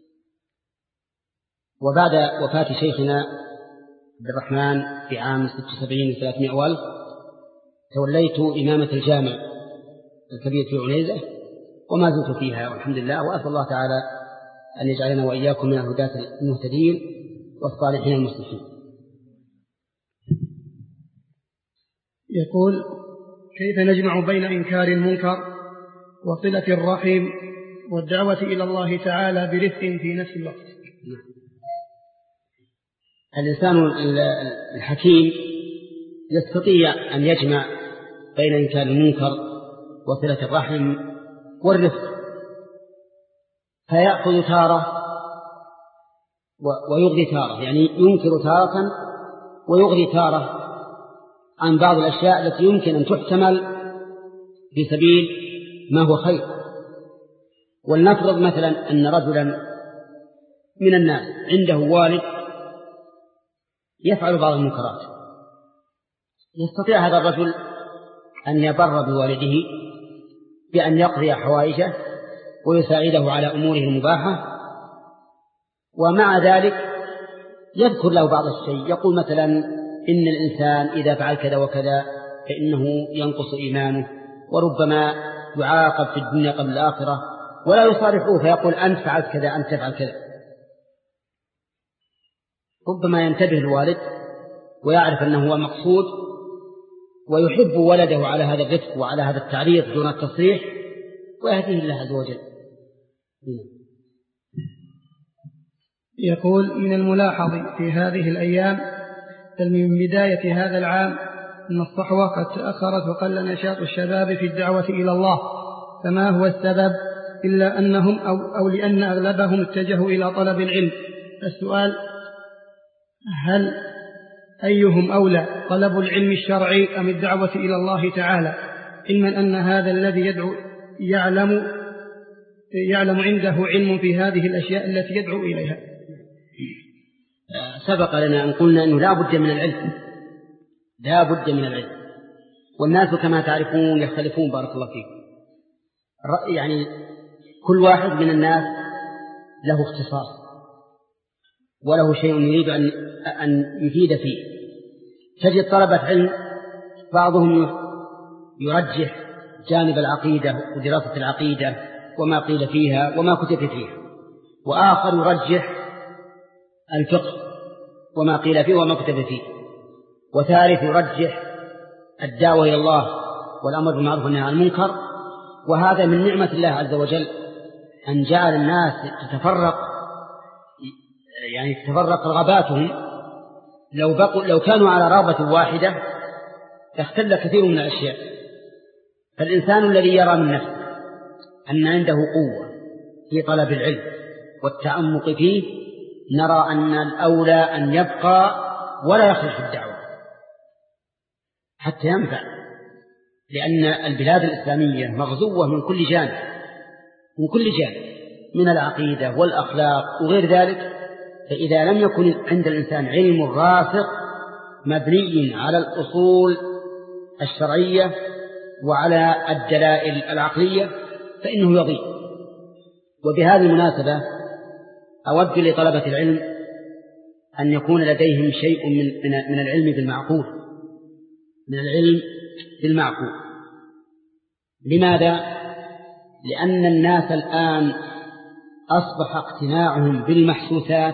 وبعد وفاة شيخنا عبد الرحمن في عام ستة وسبعين وثلاثمائة والف توليت إمامة الجامع الكبير في عنيزة، وما زلت فيها والحمد لله. وأسأل الله تعالى أن يجعلنا وإياكم من الهداة المهتدين والصالحين المصلحين. يقول: كيف نجمع بين إنكار المنكر وصلة الرحم والدعوة إلى الله تعالى برفق في نفس الوقت؟ الإنسان الحكيم يستطيع أن يجمع بين إنكار المنكر وصلة الرحم والرفق، فيأخذ تارة ويغضي تارة، يعني ينكر تارة ويغضي تارة عن بعض الأشياء التي يمكن أن تحتمل في سبيل ما هو خير. ولنفرض مثلا أن رجلا من الناس عنده والد يفعل بعض المنكرات، يستطيع هذا الرجل أن يبر بوالده بأن يقضي حوائجه ويساعده على أموره المباحة، ومع ذلك يذكر له بعض الشيء، يقول مثلا إن الإنسان إذا فعل كذا وكذا فإنه ينقص إيمانه، وربما يعاقب في الدنيا قبل الآخرة، ولا يصارحه فيقول أنت فعلت كذا أنت تفعل كذا. ربما ينتبه الوالد ويعرف أنه هو المقصود ويحب ولده على هذا الرفق وعلى هذا التعريض دون التصريح، ويهديه الله عز وجل. يقول: من الملاحظ في هذه الأيام من بداية هذا العام أن الصحوة قد تأخرت وقل نشاط الشباب في الدعوة إلى الله، فما هو السبب إلا أنهم أو, أو لأن أغلبهم اتجهوا إلى طلب العلم؟ السؤال: هل أيهم أولى، طلب العلم الشرعي أم الدعوة إلى الله تعالى، علما أن هذا الذي يدعو يعلم يعلم عنده علم في هذه الأشياء التي يدعو إليها؟ سبق لنا أن قلنا أنه لا بد من العلم، لا بد من العلم، والناس كما تعرفون يختلفون بارك الله فيكم، يعني كل واحد من الناس له اختصاص وله شيء يريد أن أن يفيد فيه. تجد طلبة علم بعضهم يرجح جانب العقيدة ودراسة العقيدة وما قيل فيها وما كتب فيها، وآخر يرجح الفقه وما قيل فيه وما كتب فيه، وثالث يرجح الدعوة إلى الله والأمر بالمعروف والنهي عن المنكر. وهذا من نعمة الله عز وجل أن جعل الناس تتفرق، يعني تتفرق رغباتهم. لو بقوا لو كانوا على رغبة واحدة اختل كثير من الأشياء. فالإنسان الذي يرى من نفسه أن عنده قوة في طلب العلم والتعمق فيه، نرى أن الأولى أن يبقى ولا يخرج في الدعوة حتى ينفع، لأن البلاد الإسلامية مغزوة من كل جانب من كل جانب من العقيدة والأخلاق وغير ذلك. فإذا لم يكن عند الإنسان علم راسخ مبني على الأصول الشرعية وعلى الدلائل العقلية فإنه يضيع. وبهذه المناسبة أود لطلبة العلم أن يكون لديهم شيء من من العلم بالمعقول من العلم بالمعقول. لماذا؟ لأن الناس الآن أصبح اقتناعهم بالمحسوسات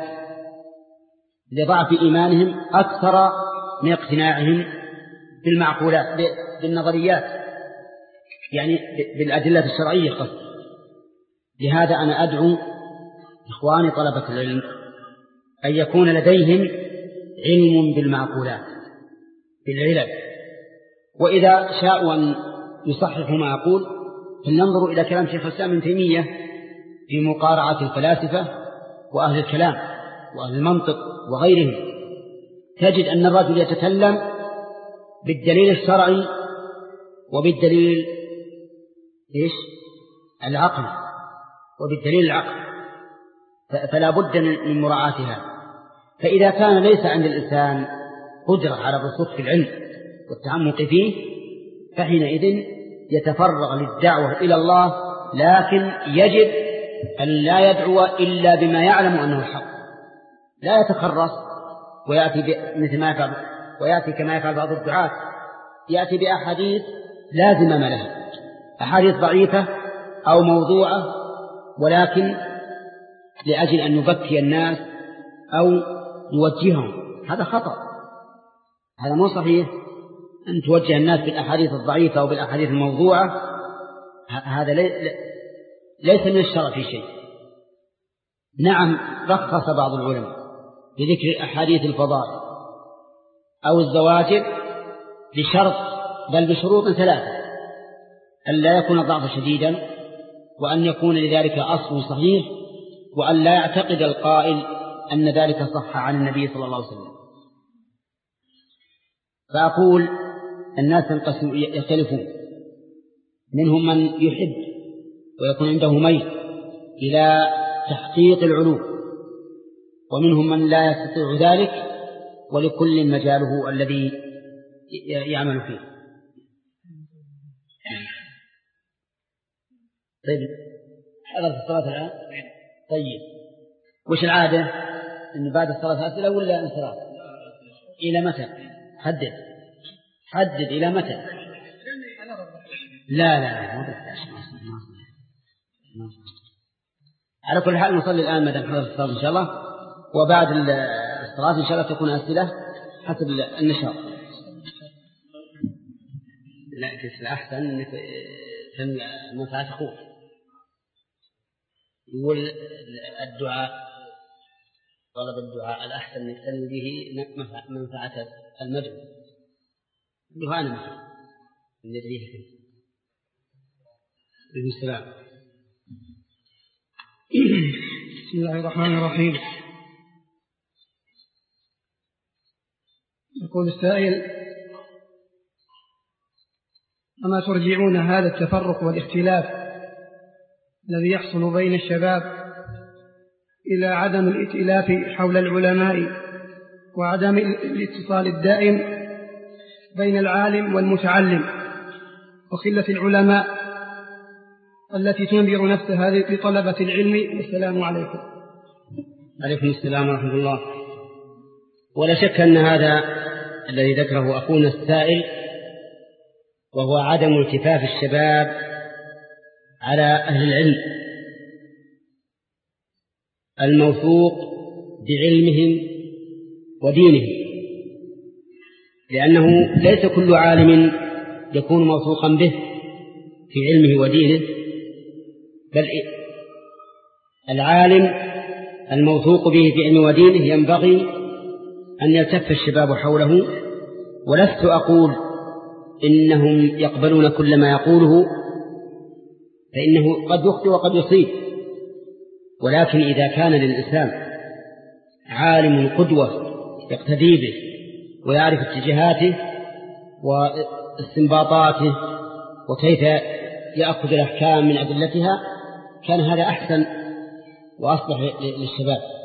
لضعف إيمانهم أكثر من اقتناعهم بالمعقولات بالنظريات، يعني بالأدلة الشرعية قصد. لهذا أنا أدعو إخواني طلبة العلم أن يكون لديهم علم بالمعقولات بالعلل، وإذا شاءوا أن يصححوا ما أقول فلننظروا إلى كلام شيخ الإسلام ابن تيمية في مقارعة الفلاسفة وأهل الكلام وأهل المنطق وغيرهم. تجد أن الرجل يتكلم بالدليل الشرعي وبالدليل إيش؟ العقل وبالدليل العقل، فلا بد من مراعاتها. فإذا كان ليس عند الإنسان قدرة على الرسوخ في العلم والتعمق فيه فحينئذ يتفرغ للدعوة إلى الله، لكن يجب أن لا يدعو إلا بما يعلم أنه الحق، لا يتخرص ويأتي مثل ما يفعل ويأتي كما يفعل بعض الدعاة، يأتي بأحاديث لا زمام لها، أحاديث ضعيفة أو موضوعة، ولكن لأجل أن يبكي الناس أو يوجههم. هذا خطأ، هذا مو صحيح. أن توجه الناس بالأحاديث الضعيفة أو بالأحاديث الموضوعة هذا ليس من الشرع في شيء. نعم رخص بعض العلماء بذكر أحاديث الفضائل أو الزواجر بشرط بل بشروط ثلاثة: أن لا يكون الضعف شديدا، وأن يكون لذلك أصل صحيح، وأن لا يعتقد القائل أن ذلك صح عن النبي صلى الله عليه وسلم. فأقول الناس يختلفون، منهم من يحب ويكون عنده ميل إلى تحقيق العلوم، ومنهم من لا يستطيع ذلك، ولكل مجاله الذي يعمل فيه. طيب حضرت الصلاة الآن؟ طيب وش العادة؟ إنه بعد الصلاة أسئلة ولا انصراف؟ إلى متى؟ حدد حدد إلى متى؟ لا لا لا ما على كل حال نصلي الآن مدى حضرت الصلاة إن شاء الله، وبعد الصلاة إن شاء الله تكون أسئلة حسب النشاط. لا كيف الأحسن أنك منفعة أخوك. يقول الدعاء طلب الدعاء الأحسن أن يستني به منفعة المدعو. الدعاء أنا مثلا ندريه فيه. السلام. بسم الله الرحمن الرحيم. يقول السائل: أما ترجعون هذا التفرق والاختلاف الذي يحصل بين الشباب إلى عدم الائتلاف حول العلماء وعدم الاتصال الدائم بين العالم والمتعلم وخلة العلماء التي تنذر نفسها لطلبة العلم. والسلام عليكم. عليكم السلام ورحمة الله. ولا شك أن هذا الذي ذكره أخونا السائل وهو عدم التفاف الشباب على أهل العلم الموثوق بعلمهم ودينهم، لأنه ليس كل عالم يكون موثوقا به في علمه ودينه، بل العالم الموثوق به في علمه ودينه ينبغي أن يلتف الشباب حوله. ولست أقول إنهم يقبلون كل ما يقوله، فإنه قد يخطئ وقد يصيب، ولكن إذا كان للإنسان عالم قدوة يقتدي به ويعرف اتجاهاته واستنباطاته وكيف يأخذ الأحكام من أدلتها، كان هذا أحسن وأصلح للشباب.